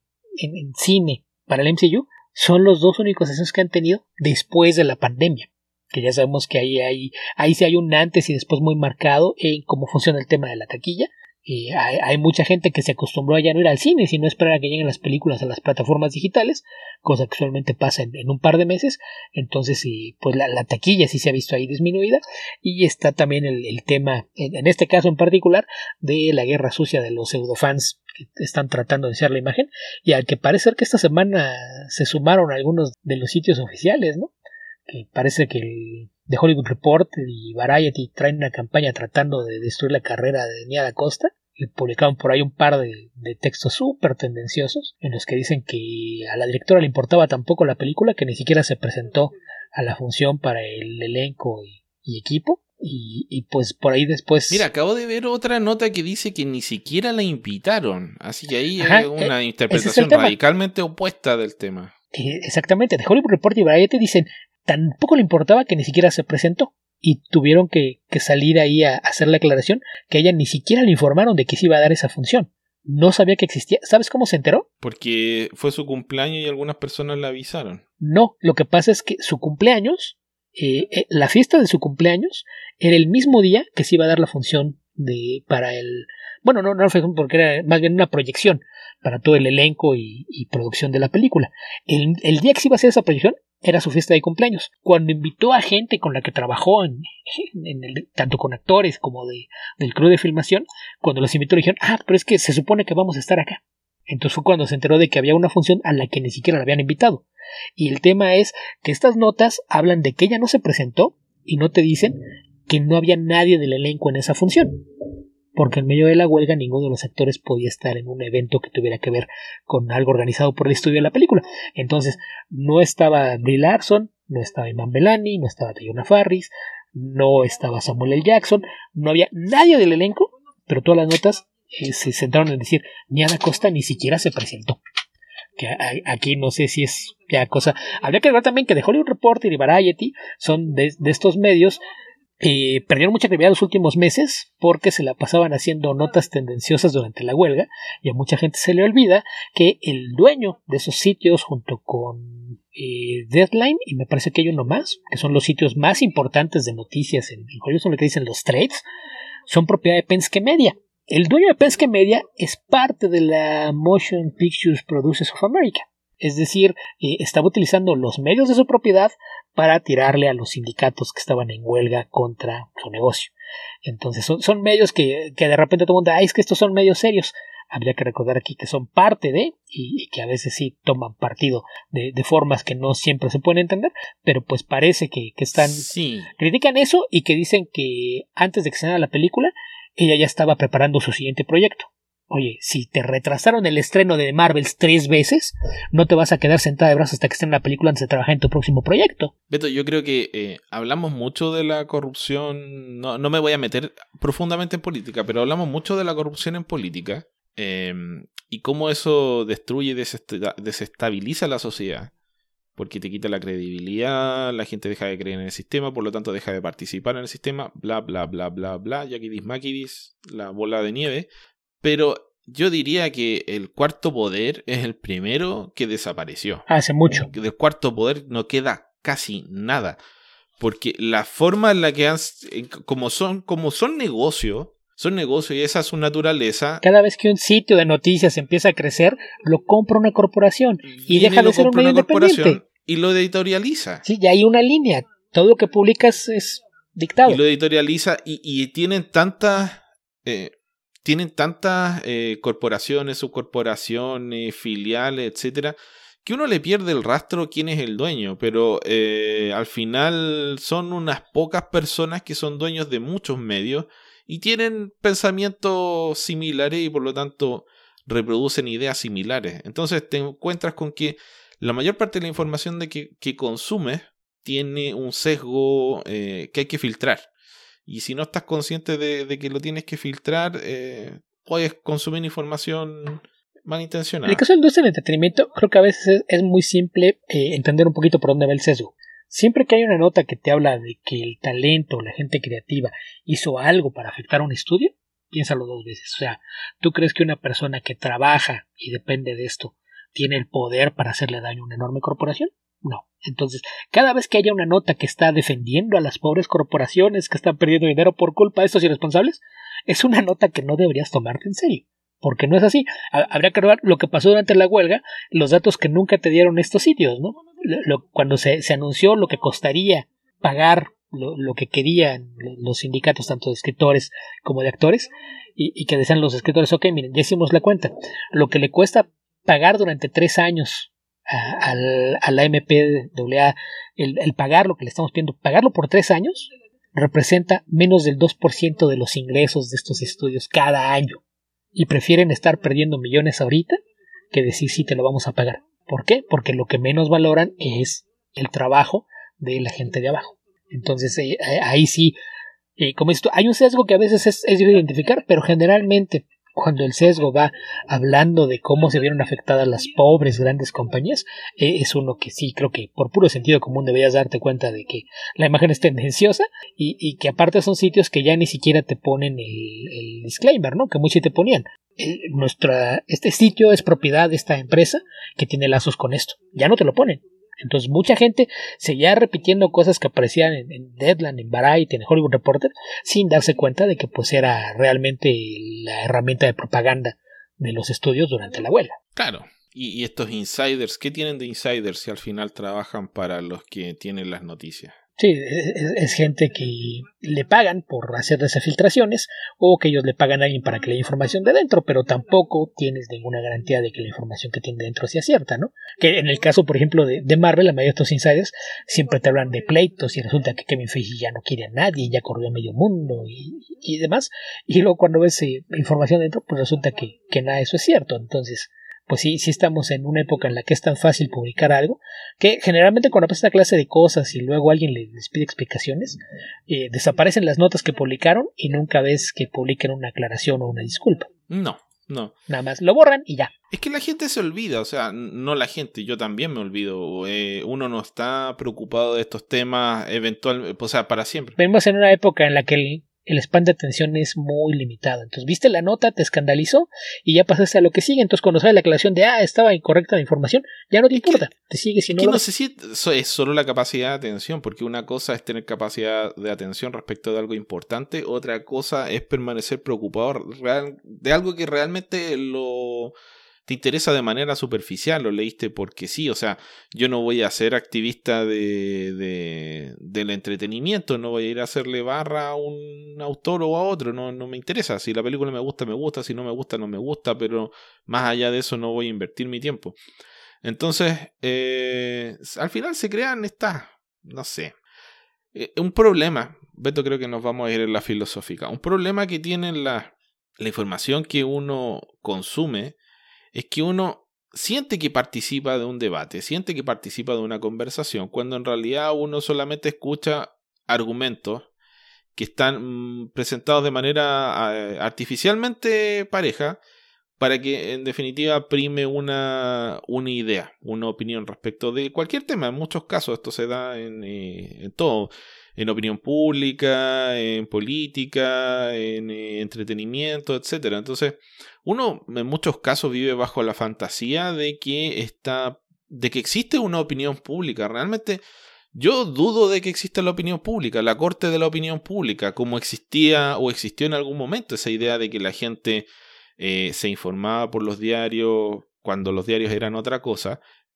en cine para el MCU son los dos únicos esos que han tenido después de la pandemia. Que ya sabemos que ahí sí hay un antes y después muy marcado en cómo funciona el tema de la taquilla. Hay mucha gente que se acostumbró a ya no ir al cine, sino esperar a que lleguen las películas a las plataformas digitales, cosa que usualmente pasa en un par de meses. Entonces, pues la taquilla sí se ha visto ahí disminuida. Y está también el tema, en este caso en particular, de la guerra sucia de los pseudofans que están tratando de ensuciar la imagen, y al que parece ser que esta semana se sumaron algunos de los sitios oficiales, ¿no? Que parece que The Hollywood Report y Variety traen una campaña tratando de destruir la carrera de Nia Da Costa, y publicaron por ahí un par de textos súper tendenciosos en los que dicen que a la directora le importaba tan poco la película que ni siquiera se presentó a la función para el elenco y equipo. Y pues por ahí después... Mira, acabo de ver otra nota que dice que ni siquiera la invitaron, así que ahí hay una interpretación radicalmente opuesta del tema. Exactamente, The Hollywood Report y Variety dicen tampoco le importaba que ni siquiera se presentó, y tuvieron que salir ahí a hacer la aclaración que a ella ni siquiera le informaron de que se iba a dar esa función. No sabía que existía. ¿Sabes cómo se enteró? Porque fue su cumpleaños y algunas personas la avisaron. No, lo que pasa es que su cumpleaños, la fiesta de su cumpleaños era el mismo día que se iba a dar la función para el... Bueno, no fue porque era más bien una proyección para todo el elenco y producción de la película. El día que se iba a hacer esa proyección era su fiesta de cumpleaños. Cuando invitó a gente con la que trabajó, tanto con actores como del crew de filmación, cuando los invitó le dijeron, pero es que se supone que vamos a estar acá. Entonces fue cuando se enteró de que había una función a la que ni siquiera la habían invitado. Y el tema es que estas notas hablan de que ella no se presentó y no te dicen que no había nadie del elenco en esa función, porque en medio de la huelga ninguno de los actores podía estar en un evento que tuviera que ver con algo organizado por el estudio de la película. Entonces no estaba Brie Larson, no estaba Iman Belani, no estaba Teyona Farris, no estaba Samuel L. Jackson, no había nadie del elenco, pero todas las notas se centraron en decir Nia Da Costa ni siquiera se presentó. Que aquí no sé si es ya cosa. Habría que ver también que The Hollywood Reporter y Variety son de estos medios. Perdieron mucha credibilidad los últimos meses porque se la pasaban haciendo notas tendenciosas durante la huelga, y a mucha gente se le olvida que el dueño de esos sitios, junto con Deadline, y me parece que hay uno más, que son los sitios más importantes de noticias en Hollywood, son lo que dicen los trades, son propiedad de Penske Media. El dueño de Penske Media es parte de la Motion Pictures Producers of America. Es decir, estaba utilizando los medios de su propiedad para tirarle a los sindicatos que estaban en huelga contra su negocio. Entonces son medios que de repente todo el mundo, es que estos son medios serios. Habría que recordar aquí que son parte de, y que a veces sí toman partido de formas que no siempre se pueden entender, pero pues parece que están... Sí. Critican eso y que dicen que antes de que se haga la película, ella ya estaba preparando su siguiente proyecto. Oye, si te retrasaron el estreno de Marvels 3 veces, no te vas a quedar sentada de brazos hasta que esté en la película antes de trabajar en tu próximo proyecto. Beto, yo creo que hablamos mucho de la corrupción, no me voy a meter profundamente en política, pero hablamos mucho de la corrupción en política, y cómo eso destruye y desestabiliza la sociedad, porque te quita la credibilidad, la gente deja de creer en el sistema, por lo tanto deja de participar en el sistema, bla, bla, bla, bla, bla, yaquidis maquidis, la bola de nieve. Pero yo diría que el Cuarto Poder es el primero que desapareció. Hace mucho. Del Cuarto Poder no queda casi nada. Porque la forma en la que como son negocios y esa es su naturaleza. Cada vez que un sitio de noticias empieza a crecer, lo compra una corporación y deja de ser un medio independiente. Y lo editorializa. Sí, ya hay una línea. Todo lo que publicas es dictado. Y lo editorializa y tienen tantas... Tienen tantas corporaciones, subcorporaciones, filiales, etcétera, que uno le pierde el rastro quién es el dueño, pero al final son unas pocas personas que son dueños de muchos medios y tienen pensamientos similares y por lo tanto reproducen ideas similares. Entonces te encuentras con que la mayor parte de la información que consumes tiene un sesgo que hay que filtrar. Y si no estás consciente de que lo tienes que filtrar, puedes consumir información malintencionada. En el caso de la industria del entretenimiento, creo que a veces es muy simple entender un poquito por dónde va el sesgo. Siempre que hay una nota que te habla de que el talento, la gente creativa hizo algo para afectar a un estudio, piénsalo dos veces. O sea, ¿tú crees que una persona que trabaja y depende de esto tiene el poder para hacerle daño a una enorme corporación? No. Entonces, cada vez que haya una nota que está defendiendo a las pobres corporaciones que están perdiendo dinero por culpa de estos irresponsables, es una nota que no deberías tomarte en serio. Porque no es así. Habría que ver lo que pasó durante la huelga, los datos que nunca te dieron estos sitios, ¿no? Cuando se anunció lo que costaría pagar lo que querían los sindicatos, tanto de escritores como de actores, y que decían los escritores, ok, miren, ya hicimos la cuenta. Lo que le cuesta pagar durante 3 años a la MPAA, el pagar lo que le estamos pidiendo, pagarlo por 3 años, representa menos del 2% de los ingresos de estos estudios cada año. Y prefieren estar perdiendo millones ahorita que decir sí te lo vamos a pagar. ¿Por qué? Porque lo que menos valoran es el trabajo de la gente de abajo. Entonces ahí sí, como dices tú, hay un sesgo que a veces es difícil identificar, pero generalmente cuando el sesgo va hablando de cómo se vieron afectadas las pobres grandes compañías, es uno que sí creo que por puro sentido común deberías darte cuenta de que la imagen es tendenciosa y que aparte son sitios que ya ni siquiera te ponen el disclaimer, ¿no? Que muchos te ponían. Este sitio es propiedad de esta empresa que tiene lazos con esto. Ya no te lo ponen. Entonces mucha gente seguía repitiendo cosas que aparecían en Deadline, en Variety, en Hollywood Reporter, sin darse cuenta de que pues era realmente la herramienta de propaganda de los estudios durante la huelga. Claro, y estos insiders, ¿qué tienen de insiders si al final trabajan para los que tienen las noticias? Sí, es gente que le pagan por hacer esas filtraciones o que ellos le pagan a alguien para que le dé información de dentro, pero tampoco tienes ninguna garantía de que la información que tiene dentro sea cierta, ¿no? Que en el caso, por ejemplo, de Marvel, la mayoría de estos insiders siempre te hablan de pleitos y resulta que Kevin Feige ya no quiere a nadie, ya corrió a medio mundo y demás, y luego cuando ves información dentro, pues resulta que nada de eso es cierto. Entonces, pues sí estamos en una época en la que es tan fácil publicar algo, que generalmente cuando pasa esta clase de cosas y luego alguien les pide explicaciones, desaparecen las notas que publicaron y nunca ves que publiquen una aclaración o una disculpa. No. Nada más lo borran y ya. Es que la gente se olvida, o sea, no la gente, yo también me olvido. Uno no está preocupado de estos temas eventualmente, o sea, para siempre. Vivimos en una época en la que el span de atención es muy limitado. Entonces, viste la nota, te escandalizó y ya pasaste a lo que sigue. Entonces, cuando sale la aclaración de estaba incorrecta la información, ya no te importa. Te sigues y no lo ves. No sé si eso es solo la capacidad de atención, porque una cosa es tener capacidad de atención respecto de algo importante, otra cosa es permanecer preocupado de algo que realmente te interesa de manera superficial, lo leíste porque sí. O sea, yo no voy a ser activista del entretenimiento, no voy a ir a hacerle barra a un autor o a otro, no me interesa. Si la película me gusta, si no me gusta, no me gusta, pero más allá de eso no voy a invertir mi tiempo. Entonces, al final se crean no sé, un problema. Beto, creo que nos vamos a ir en la filosófica. Un problema que tiene la información que uno consume es que uno siente que participa de un debate, siente que participa de una conversación, cuando en realidad uno solamente escucha argumentos que están presentados de manera artificialmente pareja para que en definitiva prime una idea, una opinión respecto de cualquier tema. En muchos casos esto se da en todo. En opinión pública, en política, en entretenimiento, etc. Entonces, uno en muchos casos vive bajo la fantasía de que existe una opinión pública. Realmente, yo dudo de que exista la opinión pública, la corte de la opinión pública, como existía o existió en algún momento esa idea de que la gente se informaba por los diarios cuando los diarios eran otra cosa.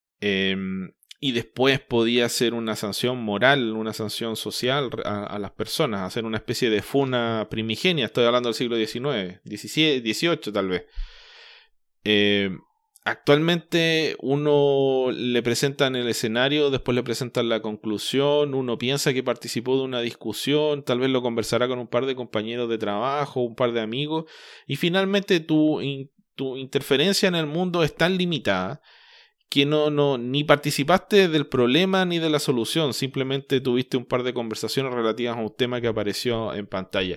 Y después podía ser una sanción moral, una sanción social a las personas, hacer una especie de funa primigenia. Estoy hablando del siglo XIX, XVIII tal vez. Actualmente uno le presentan el escenario, después le presentan la conclusión, uno piensa que participó de una discusión, tal vez lo conversará con un par de compañeros de trabajo, un par de amigos, y finalmente tu interferencia en el mundo es tan limitada que ni participaste del problema ni de la solución, simplemente tuviste un par de conversaciones relativas a un tema que apareció en pantalla.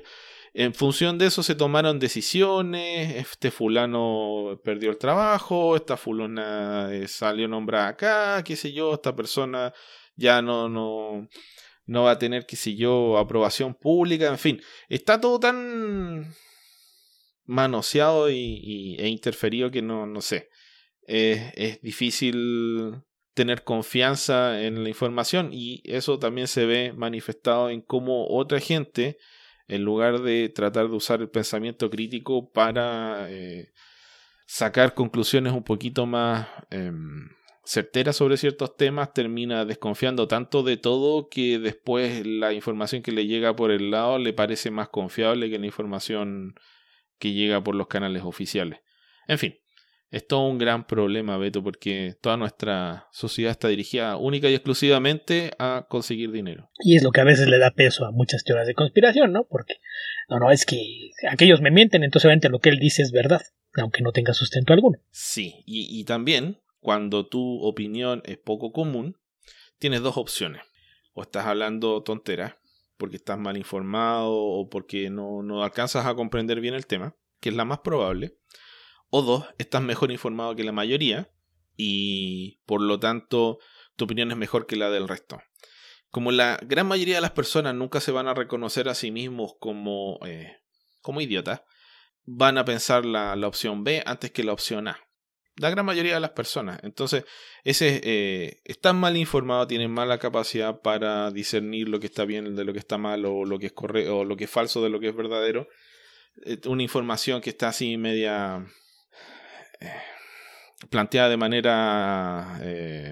En función de eso se tomaron decisiones, este fulano perdió el trabajo, esta fulana salió nombrada acá, qué sé yo, esta persona ya no va a tener, qué sé yo, aprobación pública, en fin, está todo tan manoseado e interferido que no sé, es difícil tener confianza en la información, y eso también se ve manifestado en cómo otra gente, en lugar de tratar de usar el pensamiento crítico para sacar conclusiones un poquito más certeras sobre ciertos temas, termina desconfiando tanto de todo que después la información que le llega por el lado le parece más confiable que la información que llega por los canales oficiales. En fin, es todo un gran problema, Beto, porque toda nuestra sociedad está dirigida única y exclusivamente a conseguir dinero. Y es lo que a veces le da peso a muchas teorías de conspiración, ¿no? Porque no, es que aquellos me mienten, entonces obviamente lo que él dice es verdad, aunque no tenga sustento alguno. Sí, y también, cuando tu opinión es poco común, tienes dos opciones. O estás hablando tonteras, porque estás mal informado o porque no alcanzas a comprender bien el tema, que es la más probable. O dos, estás mejor informado que la mayoría y por lo tanto tu opinión es mejor que la del resto. Como la gran mayoría de las personas nunca se van a reconocer a sí mismos como idiotas, van a pensar la opción B antes que la opción A. La gran mayoría de las personas. Entonces, están mal informados, tienen mala capacidad para discernir lo que está bien de lo que está mal, o lo que es correcto, o lo que es falso de lo que es verdadero. Una información que está así media planteada de manera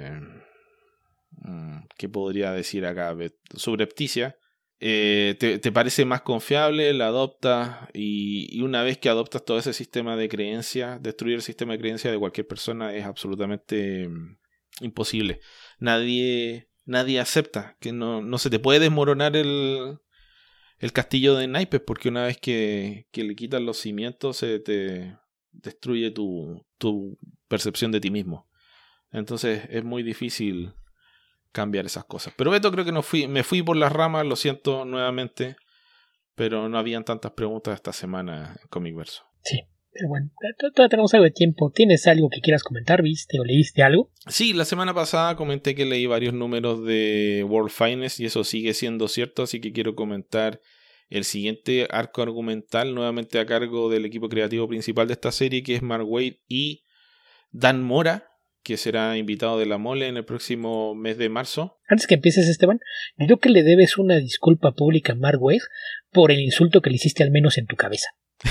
¿qué podría decir acá? Subrepticia, te parece más confiable, la adoptas, y una vez que adoptas todo ese sistema de creencias, destruir el sistema de creencias de cualquier persona es absolutamente imposible. Nadie acepta que no se te puede desmoronar el castillo de naipes, porque una vez que le quitas los cimientos se te destruye tu percepción de ti mismo. Entonces es muy difícil cambiar esas cosas. Pero Beto, creo que me fui por las ramas, lo siento nuevamente, pero no habían tantas preguntas esta semana en Comicverso. Sí, pero bueno, todavía tenemos algo de tiempo. ¿Tienes algo que quieras comentar? ¿Viste o leíste algo? Sí, la semana pasada comenté que leí varios números de World Finest y eso sigue siendo cierto, así que quiero comentar el siguiente arco argumental, nuevamente a cargo del equipo creativo principal de esta serie, que es Mark Waid y Dan Mora, que será invitado de la Mole en el próximo mes de marzo. Antes que empieces, Esteban, yo creo que le debes una disculpa pública a Mark Waid por el insulto que le hiciste al menos en tu cabeza.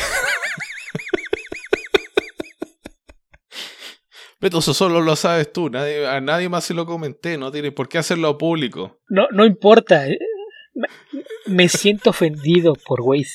Pero eso solo lo sabes tú, a nadie más se lo comenté, no tiene por qué hacerlo público. No importa, me siento ofendido por Waid.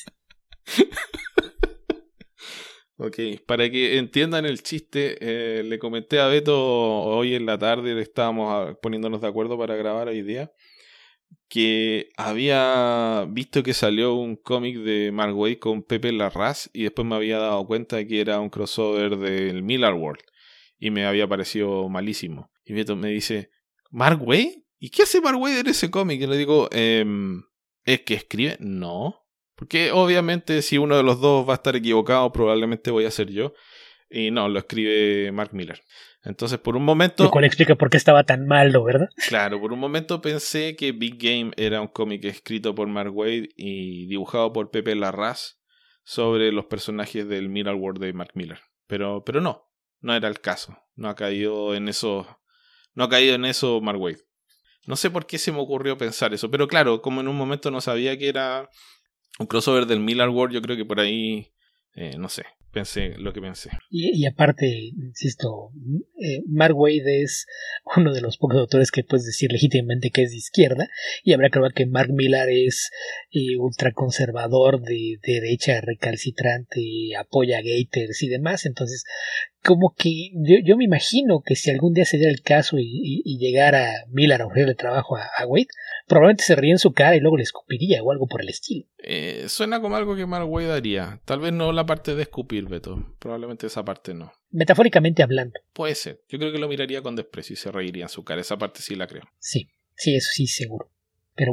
Ok, para que entiendan el chiste, le comenté a Beto hoy en la tarde, estábamos poniéndonos de acuerdo para grabar hoy día, que había visto que salió un cómic de Mark Waid con Pepe Larraz y después me había dado cuenta de que era un crossover del Miller World y me había parecido malísimo. Y Beto me dice, ¿Mark Waid? ¿Y qué hace Mark Waid en ese cómic? Y le digo, ¿es que escribe? No. Porque obviamente si uno de los dos va a estar equivocado, probablemente voy a ser yo. Y no, lo escribe Mark Miller. Entonces por un momento... Lo cual explica por qué estaba tan malo, ¿verdad? Claro, por un momento pensé que Big Game era un cómic escrito por Mark Waid y dibujado por Pepe Larraz sobre los personajes del Miller World de Mark Miller. Pero no era el caso. No ha caído en eso Mark Waid. No sé por qué se me ocurrió pensar eso, pero claro, como en un momento no sabía que era un crossover del Miller World, yo creo que por ahí, no sé, pensé lo que pensé. Y aparte, insisto, Mark Waid es uno de los pocos autores que puedes decir legítimamente que es de izquierda, y habrá que ver que Mark Miller es ultraconservador, de derecha, recalcitrante, apoya a Gators y demás. Entonces, como que yo me imagino que si algún día se diera el caso y llegara Miller a ofrecerle trabajo a Waid, probablemente se ría en su cara y luego le escupiría o algo por el estilo. Suena como algo que Mark Waid haría. Tal vez no la parte de escupir, Beto. Probablemente esa parte no. Metafóricamente hablando. Puede ser. Yo creo que lo miraría con desprecio y se reiría en su cara. Esa parte sí la creo. Sí, eso sí, seguro. Pero bueno,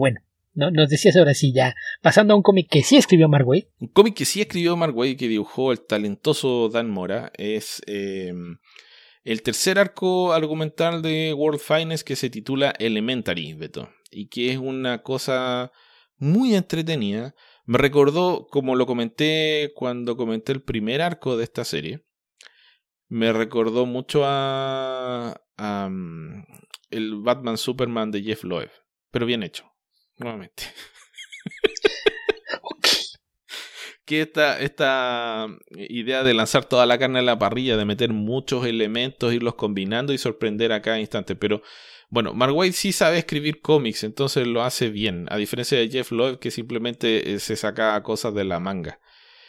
No, nos decías ahora sí ya, pasando a un cómic que sí escribió Mark Waid. Un cómic que sí escribió Mark Waid, que dibujó el talentoso Dan Mora, es el tercer arco argumental de World Finest, que se titula Elementary, Beto, y que es una cosa muy entretenida. Me recordó, como lo comenté cuando comenté el primer arco de esta serie, me recordó mucho a el Batman Superman de Jeff Loeb, pero bien hecho, nuevamente. Que esta idea de lanzar toda la carne a la parrilla, de meter muchos elementos, irlos combinando y sorprender a cada instante. Pero bueno, Mark Waid sí sabe escribir cómics, entonces lo hace bien, a diferencia de Jeff Loeb, que simplemente se saca cosas de la manga.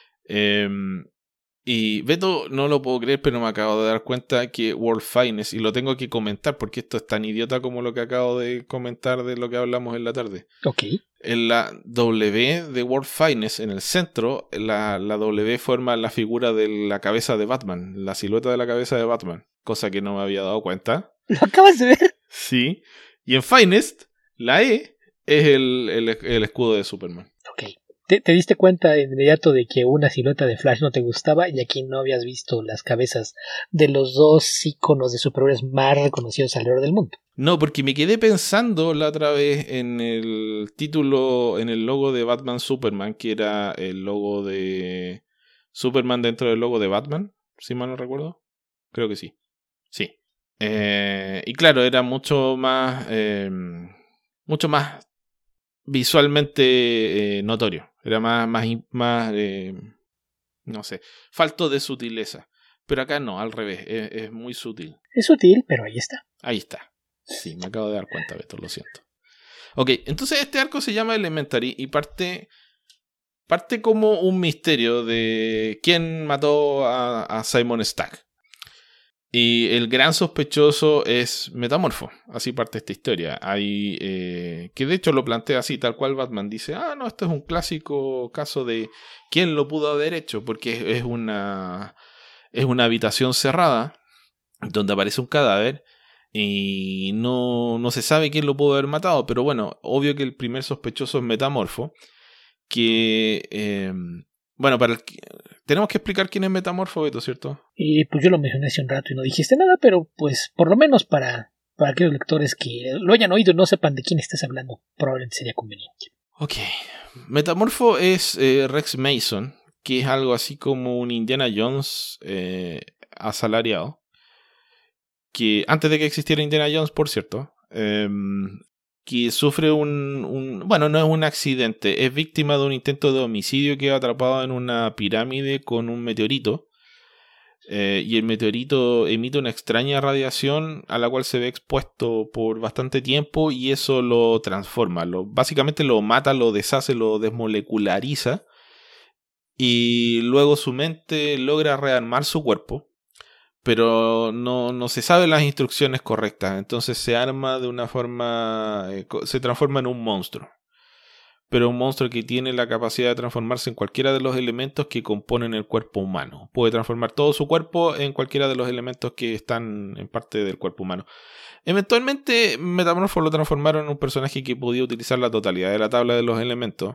Y Beto, no lo puedo creer, pero me acabo de dar cuenta que World Finest, y lo tengo que comentar porque esto es tan idiota como lo que acabo de comentar de lo que hablamos en la tarde. Ok. En la W de World Finest, en el centro, la W forma la figura de la cabeza de Batman, la silueta de la cabeza de Batman, cosa que no me había dado cuenta. ¿Lo acabas de ver? Sí. Y en Finest, la E es el escudo de Superman. Ok. Te diste cuenta de inmediato de que una silueta de Flash no te gustaba y aquí no habías visto las cabezas de los dos íconos de superhéroes más reconocidos alrededor del mundo. No, porque me quedé pensando la otra vez en el título, en el logo de Batman Superman, que era el logo de Superman dentro del logo de Batman, si mal no recuerdo. Creo que sí. Sí. Y claro, era mucho más visualmente notorio. Era más no sé, falto de sutileza. Pero acá no, al revés, es muy sutil. Es sutil, pero ahí está. Ahí está. Sí, me acabo de dar cuenta, Beto, lo siento. Ok, entonces este arco se llama Elementary y parte como un misterio de quién mató a Simon Stack. Y el gran sospechoso es Metamorfo. Así parte esta historia. Hay que de hecho lo plantea así, tal cual Batman dice, no, esto es un clásico caso de quién lo pudo haber hecho, porque es una habitación cerrada donde aparece un cadáver y no se sabe quién lo pudo haber matado, pero bueno, obvio que el primer sospechoso es Metamorfo, que bueno, tenemos que explicar quién es Metamorfo, Beto, ¿cierto? Y pues yo lo mencioné hace un rato y no dijiste nada, pero pues por lo menos para aquellos lectores que lo hayan oído y no sepan de quién estás hablando, probablemente sería conveniente. Ok, Metamorfo es Rex Mason, que es algo así como un Indiana Jones asalariado, que antes de que existiera Indiana Jones, por cierto, que sufre bueno, no es un accidente, es víctima de un intento de homicidio, que queda atrapado en una pirámide con un meteorito, y el meteorito emite una extraña radiación a la cual se ve expuesto por bastante tiempo y eso lo transforma, básicamente lo mata, lo deshace, lo desmoleculariza, y luego su mente logra rearmar su cuerpo, pero no se saben las instrucciones correctas, entonces se arma de una forma, se transforma en un monstruo, pero un monstruo que tiene la capacidad de transformarse en cualquiera de los elementos que componen el cuerpo humano. Puede transformar todo su cuerpo en cualquiera de los elementos que están en parte del cuerpo humano. Eventualmente Metamorfo lo transformaron en un personaje que podía utilizar la totalidad de la tabla de los elementos,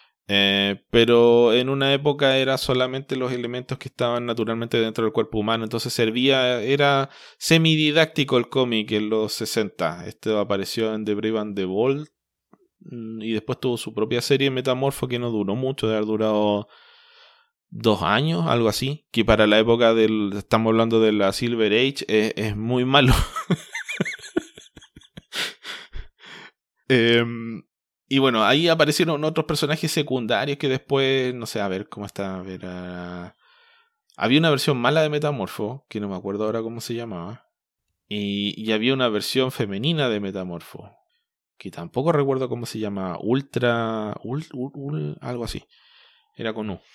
pero en una época era solamente los elementos que estaban naturalmente dentro del cuerpo humano, entonces era semididáctico el cómic en los 60. Este apareció en The Brave and the Bold y después tuvo su propia serie Metamorfo, que no duró mucho, de haber durado 2 años, algo así, que para la época estamos hablando de la Silver Age, es muy malo. Y bueno, ahí aparecieron otros personajes secundarios que después, no sé, a ver cómo está. Había una versión mala de Metamorfo, que no me acuerdo ahora cómo se llamaba. Y había una versión femenina de Metamorfo, que tampoco recuerdo cómo se llama. Algo así. Era con U.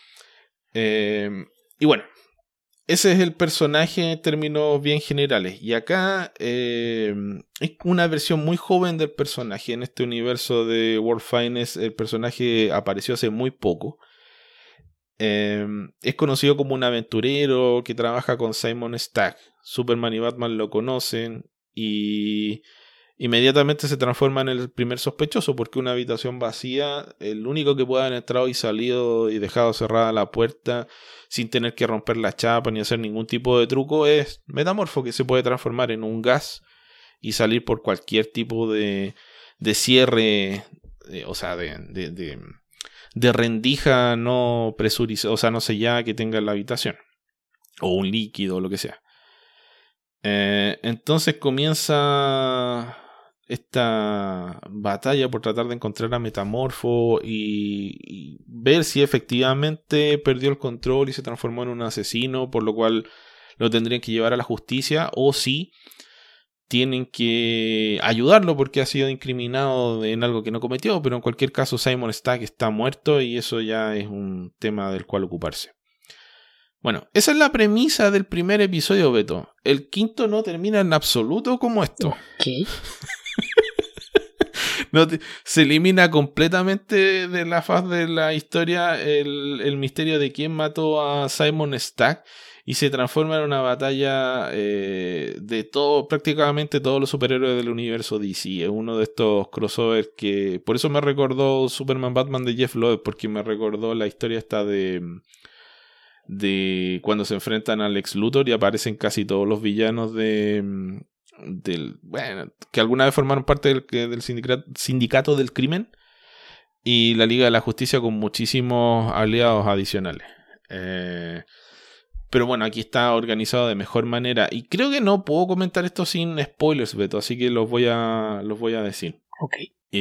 Y bueno, ese es el personaje en términos bien generales. Y acá es una versión muy joven del personaje. En este universo de World Finest, el personaje apareció hace muy poco. Es conocido como un aventurero que trabaja con Simon Stack. Superman y Batman lo conocen. Y inmediatamente se transforma en el primer sospechoso, porque una habitación vacía, el único que puede haber entrado y salido y dejado cerrada la puerta sin tener que romper la chapa ni hacer ningún tipo de truco es Metamorfo, que se puede transformar en un gas y salir por cualquier tipo de cierre, o sea, de rendija no presurizada, o sea, no sellada que tenga en la habitación, o un líquido o lo que sea. Entonces comienza esta batalla por tratar de encontrar a Metamorfo y ver si efectivamente perdió el control y se transformó en un asesino, por lo cual lo tendrían que llevar a la justicia, o si tienen que ayudarlo porque ha sido incriminado en algo que no cometió. Pero en cualquier caso Simon Stagg está muerto y eso ya es un tema del cual ocuparse. Bueno, esa es la premisa del primer episodio, Beto. El quinto no termina en absoluto como esto. ¿Qué? Se elimina completamente de la faz de la historia el misterio de quién mató a Simon Stagg y se transforma en una batalla de prácticamente todos los superhéroes del universo DC. Es uno de estos crossovers que por eso me recordó Superman Batman de Jeff Loeb, porque me recordó la historia esta de cuando se enfrentan a Lex Luthor y aparecen casi todos los villanos bueno, que alguna vez formaron parte del sindicato del crimen y la Liga de la Justicia con muchísimos aliados adicionales. Pero bueno, aquí está organizado de mejor manera y creo que no puedo comentar esto sin spoilers, Beto, así que los voy a decir. Ok.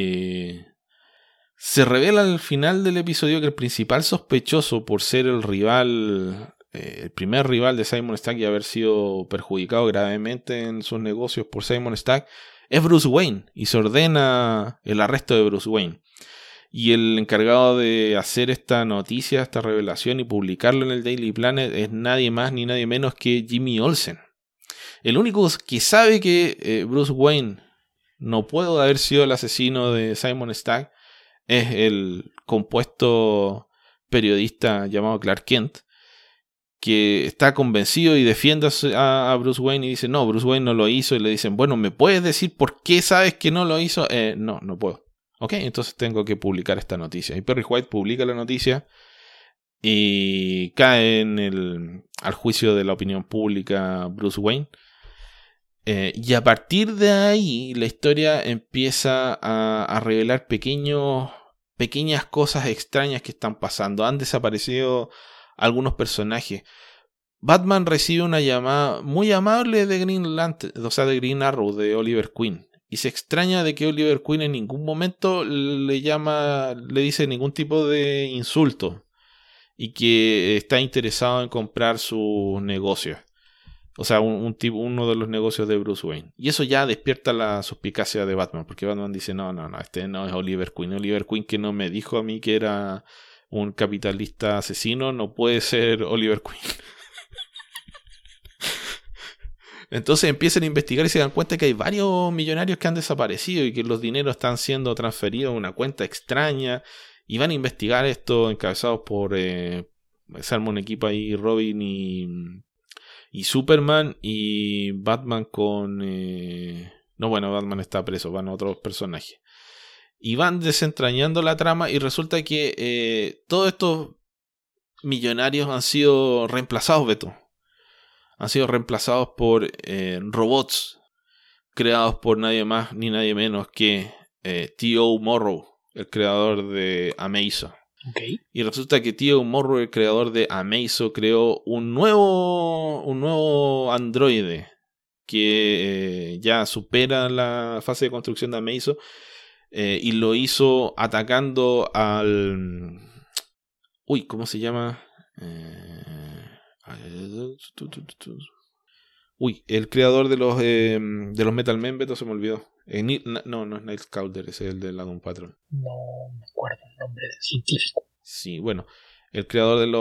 Se revela al final del episodio que el principal sospechoso por ser el rival, el primer rival de Simon Stagg y haber sido perjudicado gravemente en sus negocios por Simon Stagg, es Bruce Wayne, y se ordena el arresto de Bruce Wayne. Y el encargado de hacer esta noticia, esta revelación y publicarlo en el Daily Planet es nadie más ni nadie menos que Jimmy Olsen. El único que sabe que Bruce Wayne no puede haber sido el asesino de Simon Stagg es el compuesto periodista llamado Clark Kent, que está convencido y defiende a Bruce Wayne y dice, no, Bruce Wayne no lo hizo, y le dicen, bueno, ¿me puedes decir por qué sabes que no lo hizo? No puedo. Ok, entonces tengo que publicar esta noticia. Y Perry White publica la noticia y cae al juicio de la opinión pública Bruce Wayne. Y a partir de ahí la historia empieza a revelar pequeñas cosas extrañas que están pasando. Han desaparecido algunos personajes. Batman recibe una llamada muy amable de Green Lantern, o sea, de Green Arrow, de Oliver Queen. Y se extraña de que Oliver Queen en ningún momento le dice ningún tipo de insulto. Y que está interesado en comprar sus negocios. O sea, uno de los negocios de Bruce Wayne. Y eso ya despierta la suspicacia de Batman. Porque Batman dice, no, este no es Oliver Queen. Oliver Queen, que no me dijo a mí que era un capitalista asesino, no puede ser Oliver Queen. Entonces empiezan a investigar y se dan cuenta que hay varios millonarios que han desaparecido y que los dineros están siendo transferidos a una cuenta extraña. Y van a investigar esto encabezados por... se arma un equipo ahí, Robin y Superman, y Batman con... no, bueno, Batman está preso, van otros personajes. Y van desentrañando la trama y resulta que todos estos millonarios han sido reemplazados, Beto. Han sido reemplazados por robots creados por nadie más ni nadie menos que T.O. Morrow, el creador de Amazo. Okay. Y resulta que T.O. Morrow, el creador de Amazo, creó un nuevo androide que ya supera la fase de construcción de Amazo, y lo hizo atacando al... Uy, ¿cómo se llama? Uy, el creador de los Metal Men, Beto, se me olvidó. No es Niles Caulder, ese es el de la Doom Patrol. No me acuerdo el nombre del científico. Sí, bueno, el creador de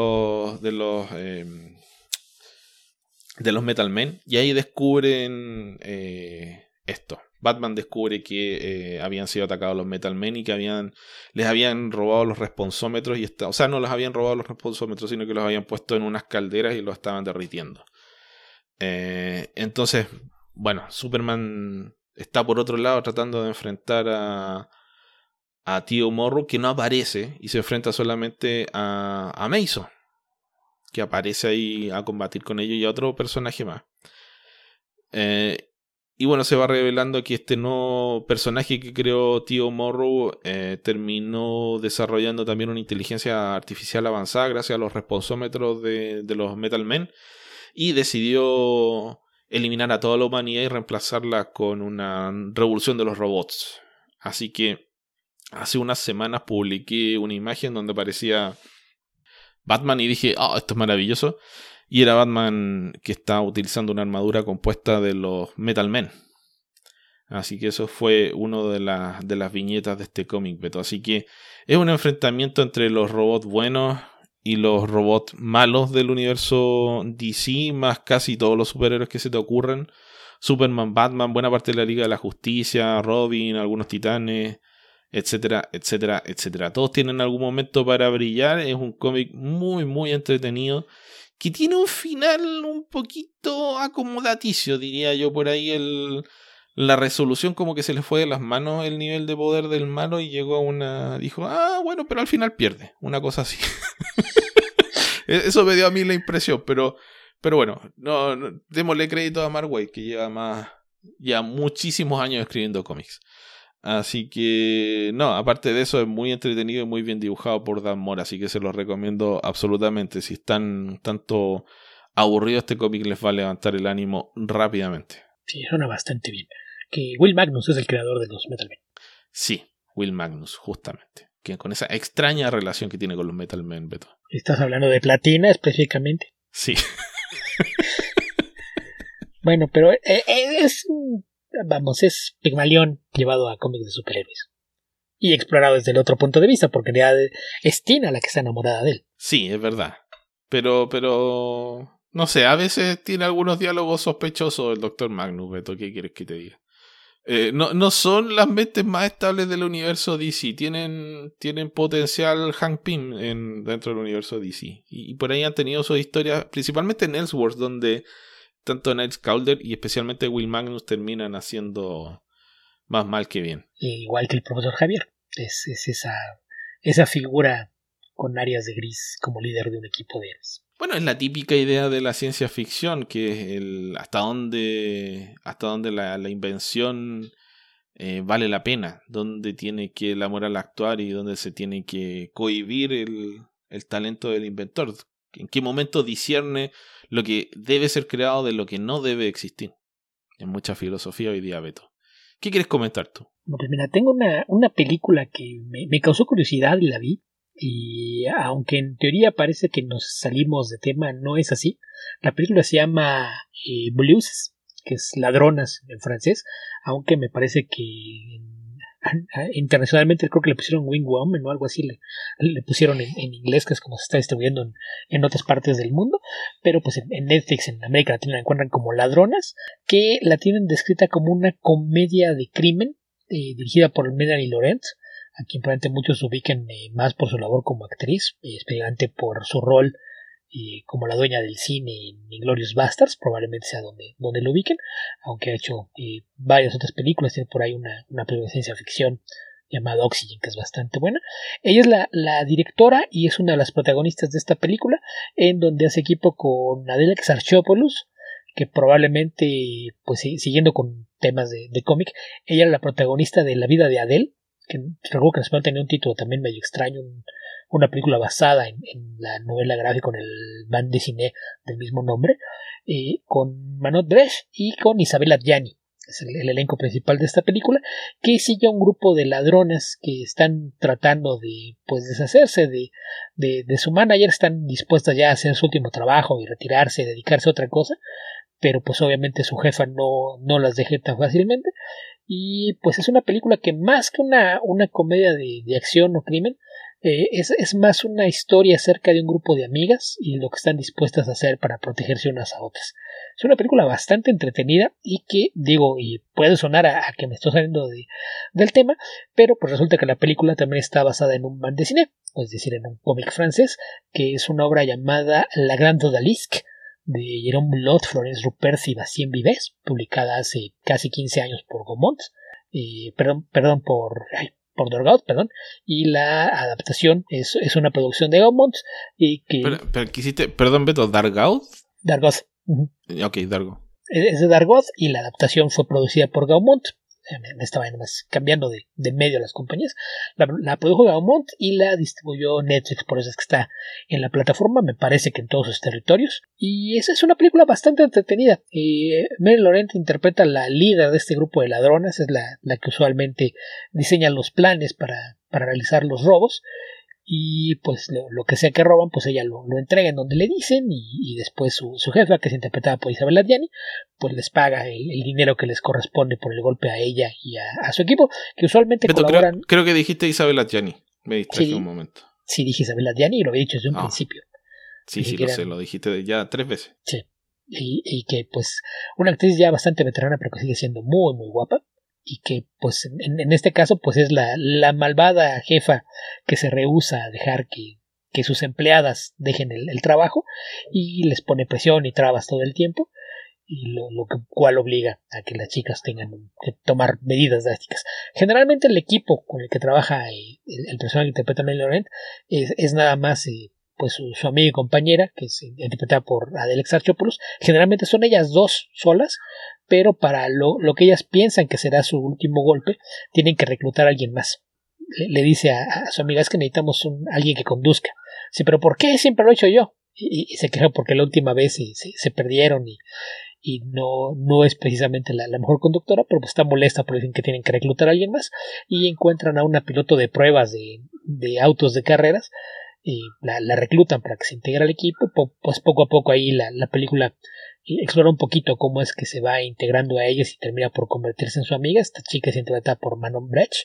los Metal Men. Y ahí descubren esto. Batman descubre que habían sido atacados los Metal Men y que les habían robado los responsómetros. O sea, no les habían robado los responsómetros, sino que los habían puesto en unas calderas y los estaban derritiendo. Entonces, bueno, Superman está por otro lado tratando de enfrentar a Tío Morrow, que no aparece y se enfrenta solamente a Mason, que aparece ahí a combatir con ellos, y a otro personaje más. Y bueno, se va revelando que este nuevo personaje que creó Tío Morrow terminó desarrollando también una inteligencia artificial avanzada gracias a los responsómetros de los Metal Men, y decidió eliminar a toda la humanidad y reemplazarla con una revolución de los robots. Así que hace unas semanas publiqué una imagen donde aparecía Batman y dije, esto es maravilloso. Y era Batman que está utilizando una armadura compuesta de los Metal Men. Así que eso fue una de las viñetas de este cómic, Beto. Así que es un enfrentamiento entre los robots buenos y los robots malos del universo DC, más casi todos los superhéroes que se te ocurran. Superman, Batman, buena parte de la Liga de la Justicia, Robin, algunos titanes, etcétera, etcétera, etcétera. Todos tienen algún momento para brillar. Es un cómic muy, muy entretenido, que tiene un final un poquito acomodaticio, diría yo. Por ahí la resolución como que se le fue de las manos el nivel de poder del malo, y llegó a dijo, bueno, pero al final pierde, una cosa así. Eso me dio a mí la impresión, pero bueno, no, démosle crédito a Mark Waid, que lleva muchísimos años escribiendo cómics. Así que, no, aparte de eso, es muy entretenido y muy bien dibujado por Dan Mora, así que se los recomiendo absolutamente. Si están tanto aburridos, este cómic les va a levantar el ánimo rápidamente. Sí, suena bastante bien. Que Will Magnus es el creador de los Metal Men. Sí, Will Magnus, justamente. Que con esa extraña relación que tiene con los Metal Men, Beto. ¿Estás hablando de Platina específicamente? Sí. Bueno, pero es Pigmalión llevado a cómics de superhéroes. Y explorado desde el otro punto de vista, porque en realidad es Tina la que está enamorada de él. Sí, es verdad. Pero no sé, a veces tiene algunos diálogos sospechosos el Dr. Magnus, Beto. ¿Qué quieres que te diga? No son las mentes más estables del universo DC. Tienen potencial Hank Pym dentro del universo DC. Y por ahí han tenido sus historias, principalmente en Elseworlds, donde tanto Niles Caulder y especialmente Will Magnus terminan haciendo más mal que bien. Igual que el profesor Javier. Es esa figura con áreas de gris como líder de un equipo de héroes. Bueno, es la típica idea de la ciencia ficción, que es hasta dónde la invención vale la pena, dónde tiene que la moral actuar y dónde se tiene que cohibir el talento del inventor. En qué momento discierne lo que debe ser creado de lo que no debe existir. Es mucha filosofía hoy día, Beto. ¿Qué quieres comentar tú? No, pues mira, tengo una película que me causó curiosidad y la vi. Y aunque en teoría parece que nos salimos de tema, no es así. La película se llama Blues, que es ladronas en francés, aunque me parece que internacionalmente creo que le pusieron Wing Woman o algo así, le pusieron en inglés, que es como se está distribuyendo en otras partes del mundo, pero pues en Netflix en América Latina la encuentran como Ladronas, que la tienen descrita como una comedia de crimen dirigida por Melanie Laurent, a quien probablemente muchos ubiquen más por su labor como actriz, especialmente por su rol como la dueña del cine en Inglourious Basterds, probablemente sea donde lo ubiquen, aunque ha hecho varias otras películas. Tiene por ahí una película de ciencia ficción llamada Oxygen, que es bastante buena. Ella es la directora y es una de las protagonistas de esta película, en donde hace equipo con Adela Exarchopoulos, que probablemente, pues siguiendo con temas de cómic, ella era la protagonista de La vida de Adele, que recuerdo que en español tenía un título también medio extraño, una película basada en la novela gráfica, en el bande dessinée del mismo nombre, con Manot Brecht y con Isabella Adjani. Es el elenco principal de esta película, que sigue a un grupo de ladronas que están tratando de deshacerse de su manager, están dispuestas ya a hacer su último trabajo y retirarse, dedicarse a otra cosa, pero pues obviamente su jefa no las deje tan fácilmente. Y pues es una película que más que una comedia de acción o crimen, es más una historia acerca de un grupo de amigas y lo que están dispuestas a hacer para protegerse unas a otras. Es una película bastante entretenida y que, y puede sonar a que me estoy saliendo del tema, pero pues resulta que la película también está basada en un bande dessinée, es decir, en un cómic francés, que es una obra llamada La Grande Odalisque, de Jérôme Lot, Florence Rupert y Bastien Vives, publicada hace casi 15 años por Gaumont, por Dargaud, y la adaptación es una producción de Gaumont pero ¿qué hiciste? Perdón, Beto, ¿Dargaud? Dargaud. Ok, Dargaud. Es de Dargaud y la adaptación fue producida por Gaumont. Me estaba nomás cambiando de medio a las compañías. La produjo Gaumont y la distribuyó Netflix, por eso es que está en la plataforma, me parece que en todos sus territorios. Y esa es una película bastante entretenida. Meryl Laurent interpreta a la líder de este grupo de ladronas, es la que usualmente diseña los planes para realizar los robos. Y pues lo que sea que roban, pues ella lo entrega en donde le dicen, y después su jefa, que es interpretada por Isabel Adjani, pues les paga el dinero que les corresponde por el golpe a ella y a su equipo, que usualmente Beto, colaboran. Creo que dijiste Isabel Adjani. Me distraje un momento. Sí, dije Isabel Adjani y lo había dicho desde un principio. Sí, lo sé, lo dijiste ya 3 veces. Sí, y que pues una actriz ya bastante veterana, pero que sigue siendo muy, muy guapa. Y que pues en este caso pues es la malvada jefa que se rehúsa a dejar que sus empleadas dejen el trabajo y les pone presión y trabas todo el tiempo, y lo cual obliga a que las chicas tengan que tomar medidas drásticas. Generalmente el equipo con el que trabaja el personaje que interpreta a Meryl Laurent es nada más pues su amiga y compañera, que es interpretada por Adele Exarchopoulos. Generalmente son ellas dos solas, pero para lo que ellas piensan que será su último golpe, tienen que reclutar a alguien más. Le dice a su amiga, es que necesitamos alguien que conduzca. Sí, pero ¿por qué siempre lo he hecho yo? Y se queja porque la última vez se perdieron y no es precisamente la mejor conductora, pero pues está molesta porque dicen que tienen que reclutar a alguien más, y encuentran a una piloto de pruebas de autos de carreras. Y la reclutan para que se integre al equipo. Pues poco a poco ahí la película explora un poquito cómo es que se va integrando a ellas y termina por convertirse en su amiga. Esta chica es interpretada por Manon Brecht,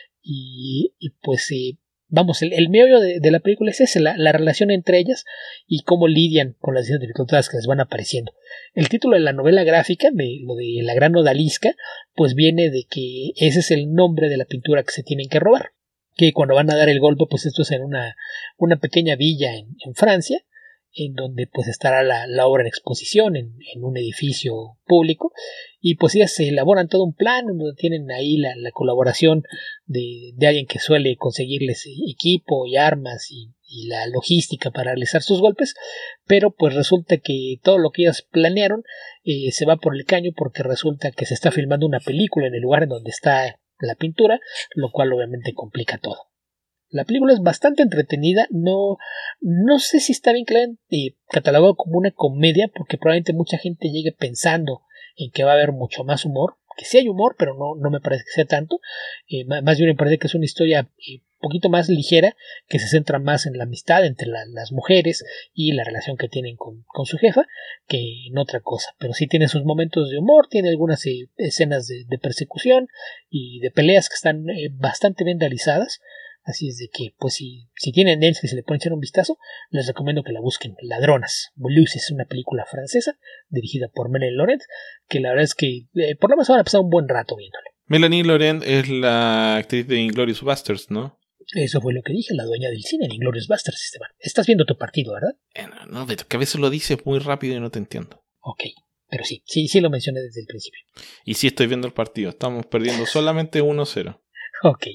y pues vamos, el meollo de la película es ese, la relación entre ellas y cómo lidian con las distintas dificultades que les van apareciendo. El título de la novela gráfica, de lo de la gran odalisca, pues viene de que ese es el nombre de la pintura que se tienen que robar, que cuando van a dar el golpe, pues esto es en una pequeña villa en Francia, en donde pues estará la obra en exposición en un edificio público, y pues ellas se elaboran todo un plan donde tienen ahí la colaboración de alguien que suele conseguirles equipo y armas y la logística para realizar sus golpes, pero pues resulta que todo lo que ellas planearon se va por el caño, porque resulta que se está filmando una película en el lugar en donde está la pintura, lo cual obviamente complica todo. La película es bastante entretenida, no sé si está bien catalogado como una comedia, porque probablemente mucha gente llegue pensando en que va a haber mucho más humor, que sí hay humor, pero no me parece que sea tanto. Más bien me parece que es una historia un poquito más ligera, que se centra más en la amistad entre las mujeres y la relación que tienen con su jefa, que en otra cosa. Pero sí tiene sus momentos de humor, tiene algunas escenas de persecución y de peleas que están bastante bien realizadas. Así es de que, pues si tienen Netflix y se le pueden echar un vistazo, les recomiendo que la busquen. Ladronas. Blues es una película francesa dirigida por Meryl Laurent, que la verdad es que por lo menos van a pasar un buen rato viéndole. Melanie Laurent es la actriz de Inglourious Basterds, ¿no? Eso fue lo que dije, la dueña del cine en Inglourious Basterds, Esteban. Estás viendo tu partido, ¿verdad? No, Beto, que a veces lo dices muy rápido y no te entiendo. Ok, pero sí lo mencioné desde el principio. Y sí estoy viendo el partido, estamos perdiendo solamente 1-0. Ok.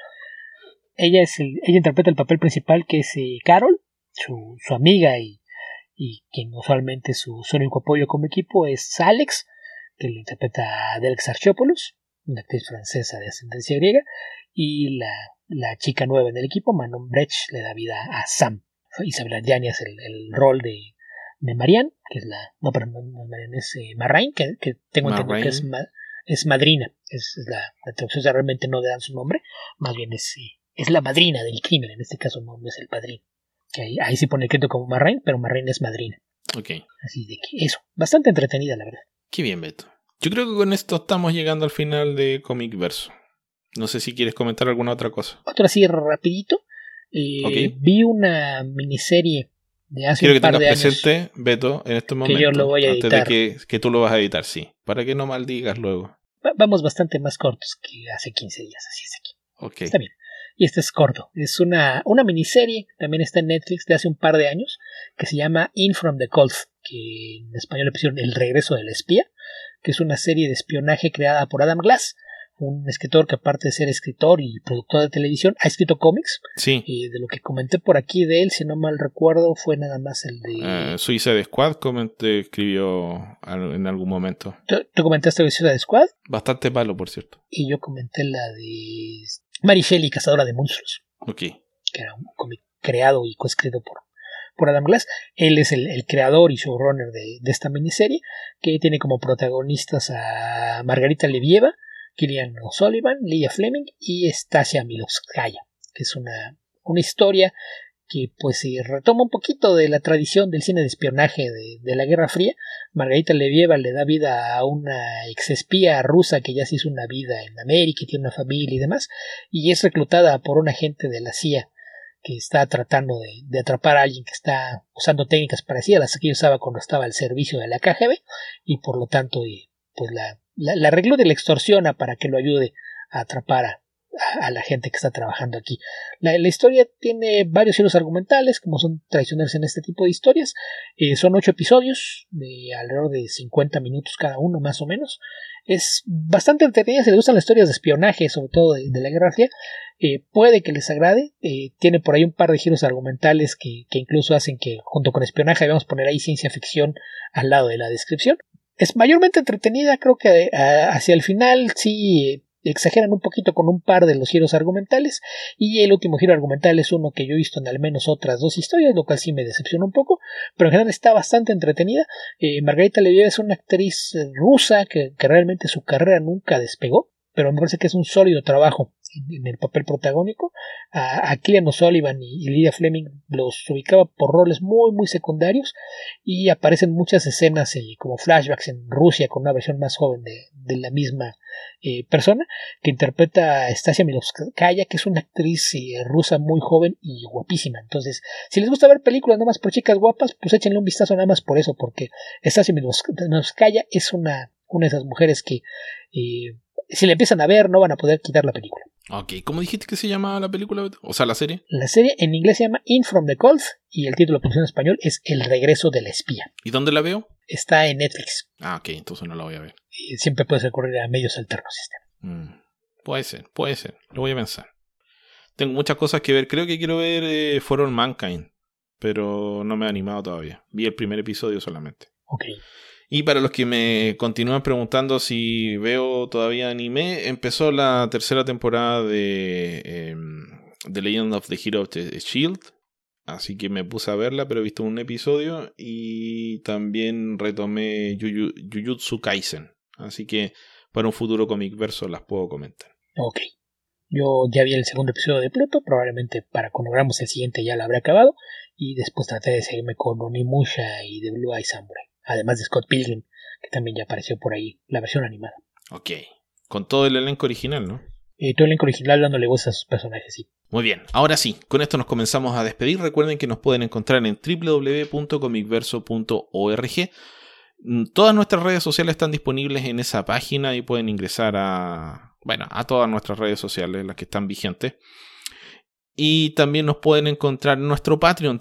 Ella interpreta el papel principal, que es Carol, su amiga, y quien usualmente su único apoyo como equipo es Alex, que lo interpreta Adele Exarchopoulos, una actriz francesa de ascendencia griega, y la chica nueva en el equipo, Manon Brecht, le da vida a Sam. Isabel Adjani es el rol de Marianne, que es no es Marianne, es Marraine, que tengo entendido que es madrina, es la traducción, o sea, realmente no le dan su nombre, más bien es la madrina del crimen, en este caso no es el padrino. Que ahí sí pone el crédito como Marraine, pero Marraine es madrina. Ok. Así de que eso, bastante entretenida la verdad. Qué bien, Beto. Yo creo que con esto estamos llegando al final de Comic Verso. No sé si quieres comentar alguna otra cosa. Otra así rapidito. Okay. Vi una miniserie de hace Quiero un par de años. Quiero que tengas presente, Beto, en este momento. Que yo lo voy a editar. Antes de que tú lo vas a editar, sí. Para que no maldigas luego. Vamos bastante más cortos que hace 15 días, así es aquí. Ok. Está bien. y este es corto. Es una miniserie que también está en Netflix de hace un par de años, que se llama In From the Cold, que en español le pusieron El Regreso del Espía, que es una serie de espionaje creada por Adam Glass, un escritor que aparte de ser escritor y productor de televisión ha escrito cómics. Sí. Y de lo que comenté por aquí de él, si no mal recuerdo, fue nada más el de Suicide Squad, escribió en algún momento. ¿Tú comentaste Suicide Squad? Bastante malo, por cierto. Y yo comenté la de Mary Shelley, Cazadora de Monstruos. Ok. Que era un cómic creado y coescrito por Adam Glass. Él es el creador y showrunner de esta miniserie, que tiene como protagonistas a Margarita Levieva, Gillian O'Sullivan, Leah Fleming y Stasia Milovskaya, que es una historia que pues se retoma un poquito de la tradición del cine de espionaje de la Guerra Fría. Margarita Levieva le da vida a una exespía rusa que ya se hizo una vida en América y tiene una familia y demás, y es reclutada por un agente de la CIA que está tratando de atrapar a alguien que está usando técnicas parecidas a las que usaba cuando estaba al servicio de la KGB, y por lo tanto pues la recluta y la extorsiona para que lo ayude a atrapar a la gente que está trabajando aquí. La historia tiene varios giros argumentales, como son tradicionales en este tipo de historias. Son 8 episodios de alrededor de 50 minutos cada uno, más o menos. Es bastante entretenida si les gustan las historias de espionaje, sobre todo de la Guerra Fría. Puede que les agrade. Tiene por ahí un par de giros argumentales que incluso hacen que junto con espionaje debemos poner ahí ciencia ficción al lado de la descripción. Es mayormente entretenida, creo que hacia el final sí exageran un poquito con un par de los giros argumentales, y el último giro argumental es uno que yo he visto en al menos otras 2 historias, lo cual sí me decepciona un poco, pero en general está bastante entretenida. Margarita Levieva es una actriz rusa que realmente su carrera nunca despegó, pero me parece que es un sólido trabajo en el papel protagónico. A Gillian O'Sullivan y Lydia Fleming los ubicaba por roles muy muy secundarios, y aparecen muchas escenas como flashbacks en Rusia con una versión más joven de la misma persona, que interpreta a Stasia Milovskaya, que es una actriz rusa muy joven y guapísima. Entonces, si les gusta ver películas nada más por chicas guapas, pues échenle un vistazo nada más por eso, porque Stasia Milovskaya es una de esas mujeres que si la empiezan a ver no van a poder quitar la película. Ok, ¿cómo dijiste que se llama la película? O sea, la serie. La serie en inglés se llama In From the Cold, y el título de producción en español es El Regreso del Espía. ¿Y dónde la veo? Está en Netflix. Ah, ok, entonces no la voy a ver. Siempre puedes recurrir a medios alternos. Puede ser, lo voy a pensar. Tengo muchas cosas que ver. Creo que quiero ver For All Mankind, pero no me he animado todavía. Vi el primer episodio solamente. Ok. Y para los que me continúan preguntando si veo todavía anime, empezó la tercera temporada de The Legend of the Hero of the Shield. Así que me puse a verla, pero he visto un episodio. Y también retomé Jujutsu Kaisen. Así que para un futuro Comic Verso las puedo comentar. Ok. Yo ya vi el segundo episodio de Pluto. Probablemente para cuando hagamos el siguiente ya lo habré acabado. Y después traté de seguirme con Onimusha y The Blue Eye Samurai. Además de Scott Pilgrim, que también ya apareció por ahí, la versión animada. Ok. Con todo el elenco original, ¿no? Todo el elenco original dándole voz a sus personajes, sí. Muy bien, ahora sí, con esto nos comenzamos a despedir. Recuerden que nos pueden encontrar en www.comicverso.org. Todas nuestras redes sociales están disponibles en esa página y pueden ingresar a todas nuestras redes sociales, las que están vigentes. Y también nos pueden encontrar en nuestro Patreon,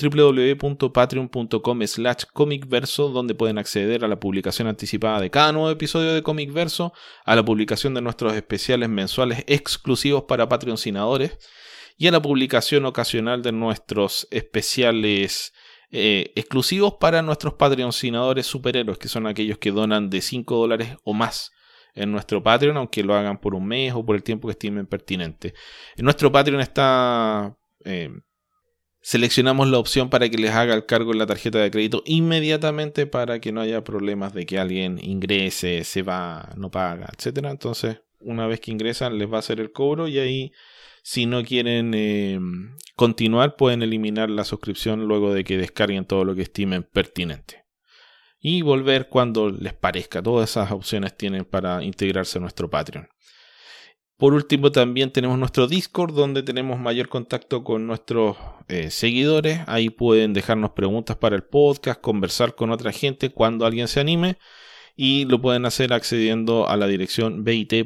www.patreon.com/comicverso, donde pueden acceder a la publicación anticipada de cada nuevo episodio de Comic Verso, a la publicación de nuestros especiales mensuales exclusivos para patrocinadores y a la publicación ocasional de nuestros especiales exclusivos para nuestros patrocinadores superhéroes, que son aquellos que donan de $5 o más en nuestro Patreon, aunque lo hagan por un mes o por el tiempo que estimen pertinente. En nuestro Patreon está seleccionamos la opción para que les haga el cargo en la tarjeta de crédito inmediatamente, para que no haya problemas de que alguien ingrese, se va, no paga, etcétera. Entonces, una vez que ingresan les va a hacer el cobro, y ahí, si no quieren continuar, pueden eliminar la suscripción luego de que descarguen todo lo que estimen pertinente y volver cuando les parezca. Todas esas opciones tienen para integrarse a nuestro Patreon. Por último, también tenemos nuestro Discord, donde tenemos mayor contacto con nuestros seguidores. Ahí pueden dejarnos preguntas para el podcast, conversar con otra gente cuando alguien se anime, y lo pueden hacer accediendo a la dirección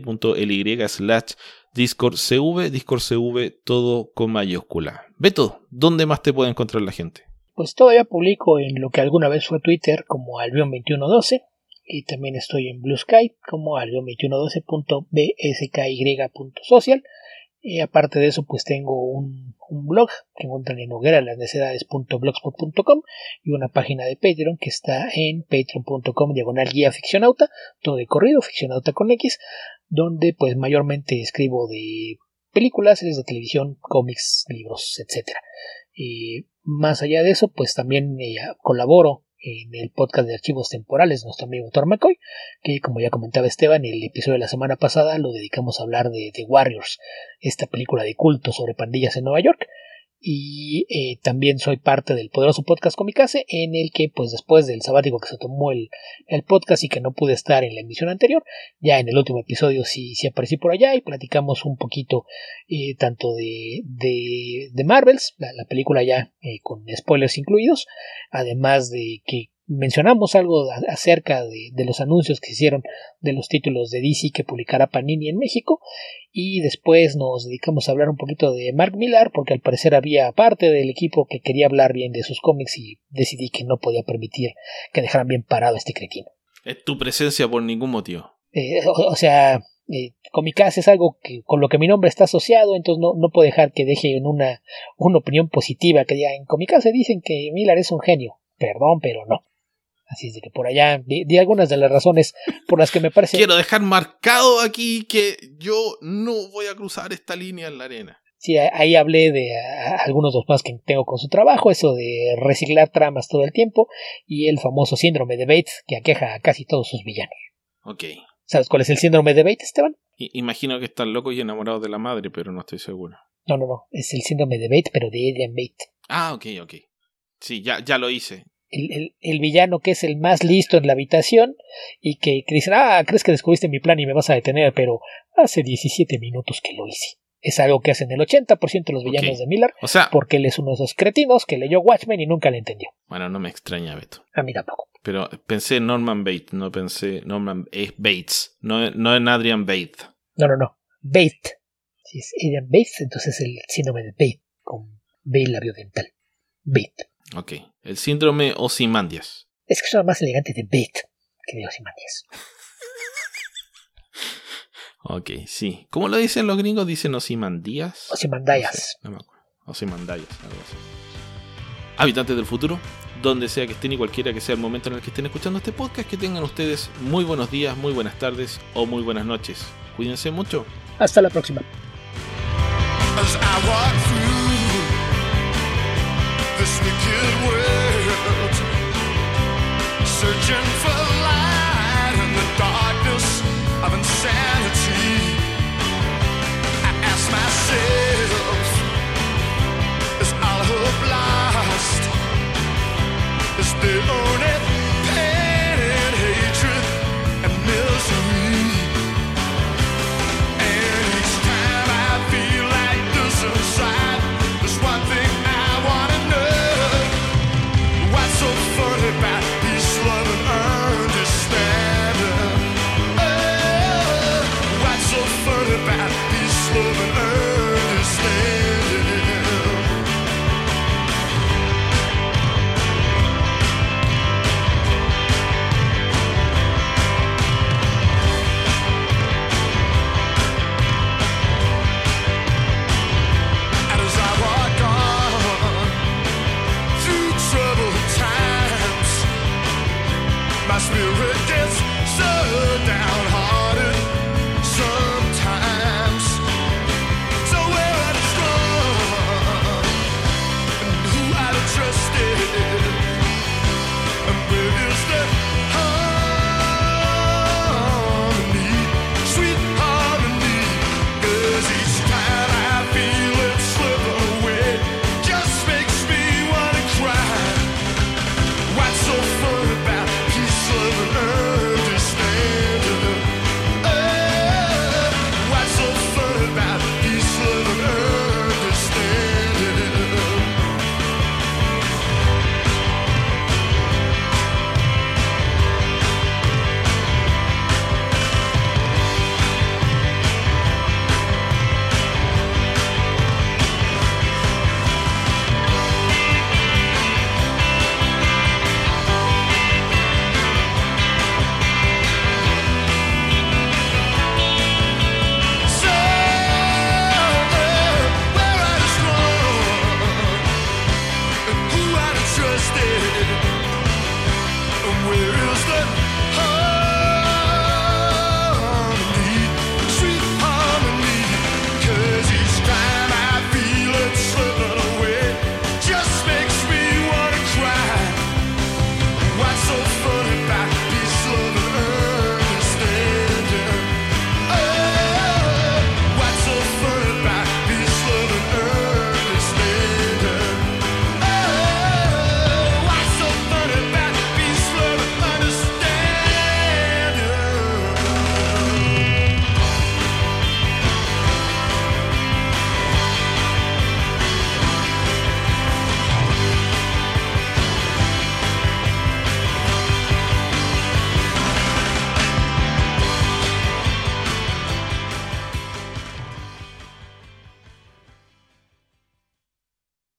bit.ly/DiscordCV, DiscordCV todo con mayúscula. Beto, ¿dónde más te puede encontrar la gente? Pues todavía publico en lo que alguna vez fue Twitter como Albion2112 y también estoy en Blue Sky como albion2112.bsky.social. Y aparte de eso, pues tengo un blog que encuentran en hogueralasnecesidades.blogspot.com y una página de Patreon que está en patreon.com/guía ficcionauta, todo de corrido, ficcionauta con X, donde pues mayormente escribo de películas, series de televisión, cómics, libros, etc. Más allá de eso, pues también colaboro en el podcast de archivos temporales de nuestro amigo Thor McCoy, que como ya comentaba Esteban, el episodio de la semana pasada lo dedicamos a hablar de The Warriors, esta película de culto sobre pandillas en Nueva York. Y también soy parte del poderoso podcast Comicase, en el que pues después del sabático que se tomó el podcast y que no pude estar en la emisión anterior, ya en el último episodio sí aparecí por allá y platicamos un poquito tanto de Marvels, la película ya con spoilers incluidos, además de que mencionamos algo acerca de los anuncios que se hicieron de los títulos de DC que publicará Panini en México, y después nos dedicamos a hablar un poquito de Mark Millar porque al parecer había parte del equipo que quería hablar bien de sus cómics y decidí que no podía permitir que dejaran bien parado a este cretino. Es tu presencia por ningún motivo. Comicase es algo con lo que mi nombre está asociado, entonces no puedo dejar que deje en una opinión positiva que diga en Comicase dicen que Millar es un genio. Perdón, pero no. Así es de que por allá di algunas de las razones por las que me parece... Quiero dejar marcado aquí que yo no voy a cruzar esta línea en la arena. Sí, ahí hablé de algunos de los problemas que tengo con su trabajo, eso de reciclar tramas todo el tiempo y el famoso síndrome de Bates que aqueja a casi todos sus villanos. Ok. ¿Sabes cuál es el síndrome de Bates, Esteban? Imagino que están locos y enamorados de la madre, pero no estoy seguro. No, es el síndrome de Bates, pero de Adrian Bates. Ah, ok. Sí, ya lo hice. El villano que es el más listo en la habitación y que dicen, crees que descubriste mi plan y me vas a detener, pero hace 17 minutos que lo hice. Es algo que hacen el 80% de los villanos de Millar, o sea, porque él es uno de esos cretinos que leyó Watchmen y nunca le entendió. Bueno, no me extraña, Beto. A mí tampoco. Pero pensé en Norman Bates, no pensé Norman Bates, no en Adrian Bates. No. Bates. Si es Adrian Bates, entonces el síndrome de Bates, con B labiodental. Bates. Ok, el síndrome Ozymandias. Es que suena más elegante de Bates que de Ozymandias. Ok, sí. ¿Cómo lo dicen los gringos? ¿Dicen Ozymandias? Ozymandias. No me acuerdo. Ozymandias, algo así. Habitantes del futuro, donde sea que estén y cualquiera que sea el momento en el que estén escuchando este podcast, que tengan ustedes muy buenos días, muy buenas tardes o muy buenas noches. Cuídense mucho. Hasta la próxima. This wicked world, searching for light in the darkness of insanity. I ask myself, is all hope lost? Is there only pain and hatred and misery? And each time I feel like this inside, there's one thing I wanna know. What's so funny about peace, love, and understanding? Oh, what's so funny about peace, love, and understanding? Where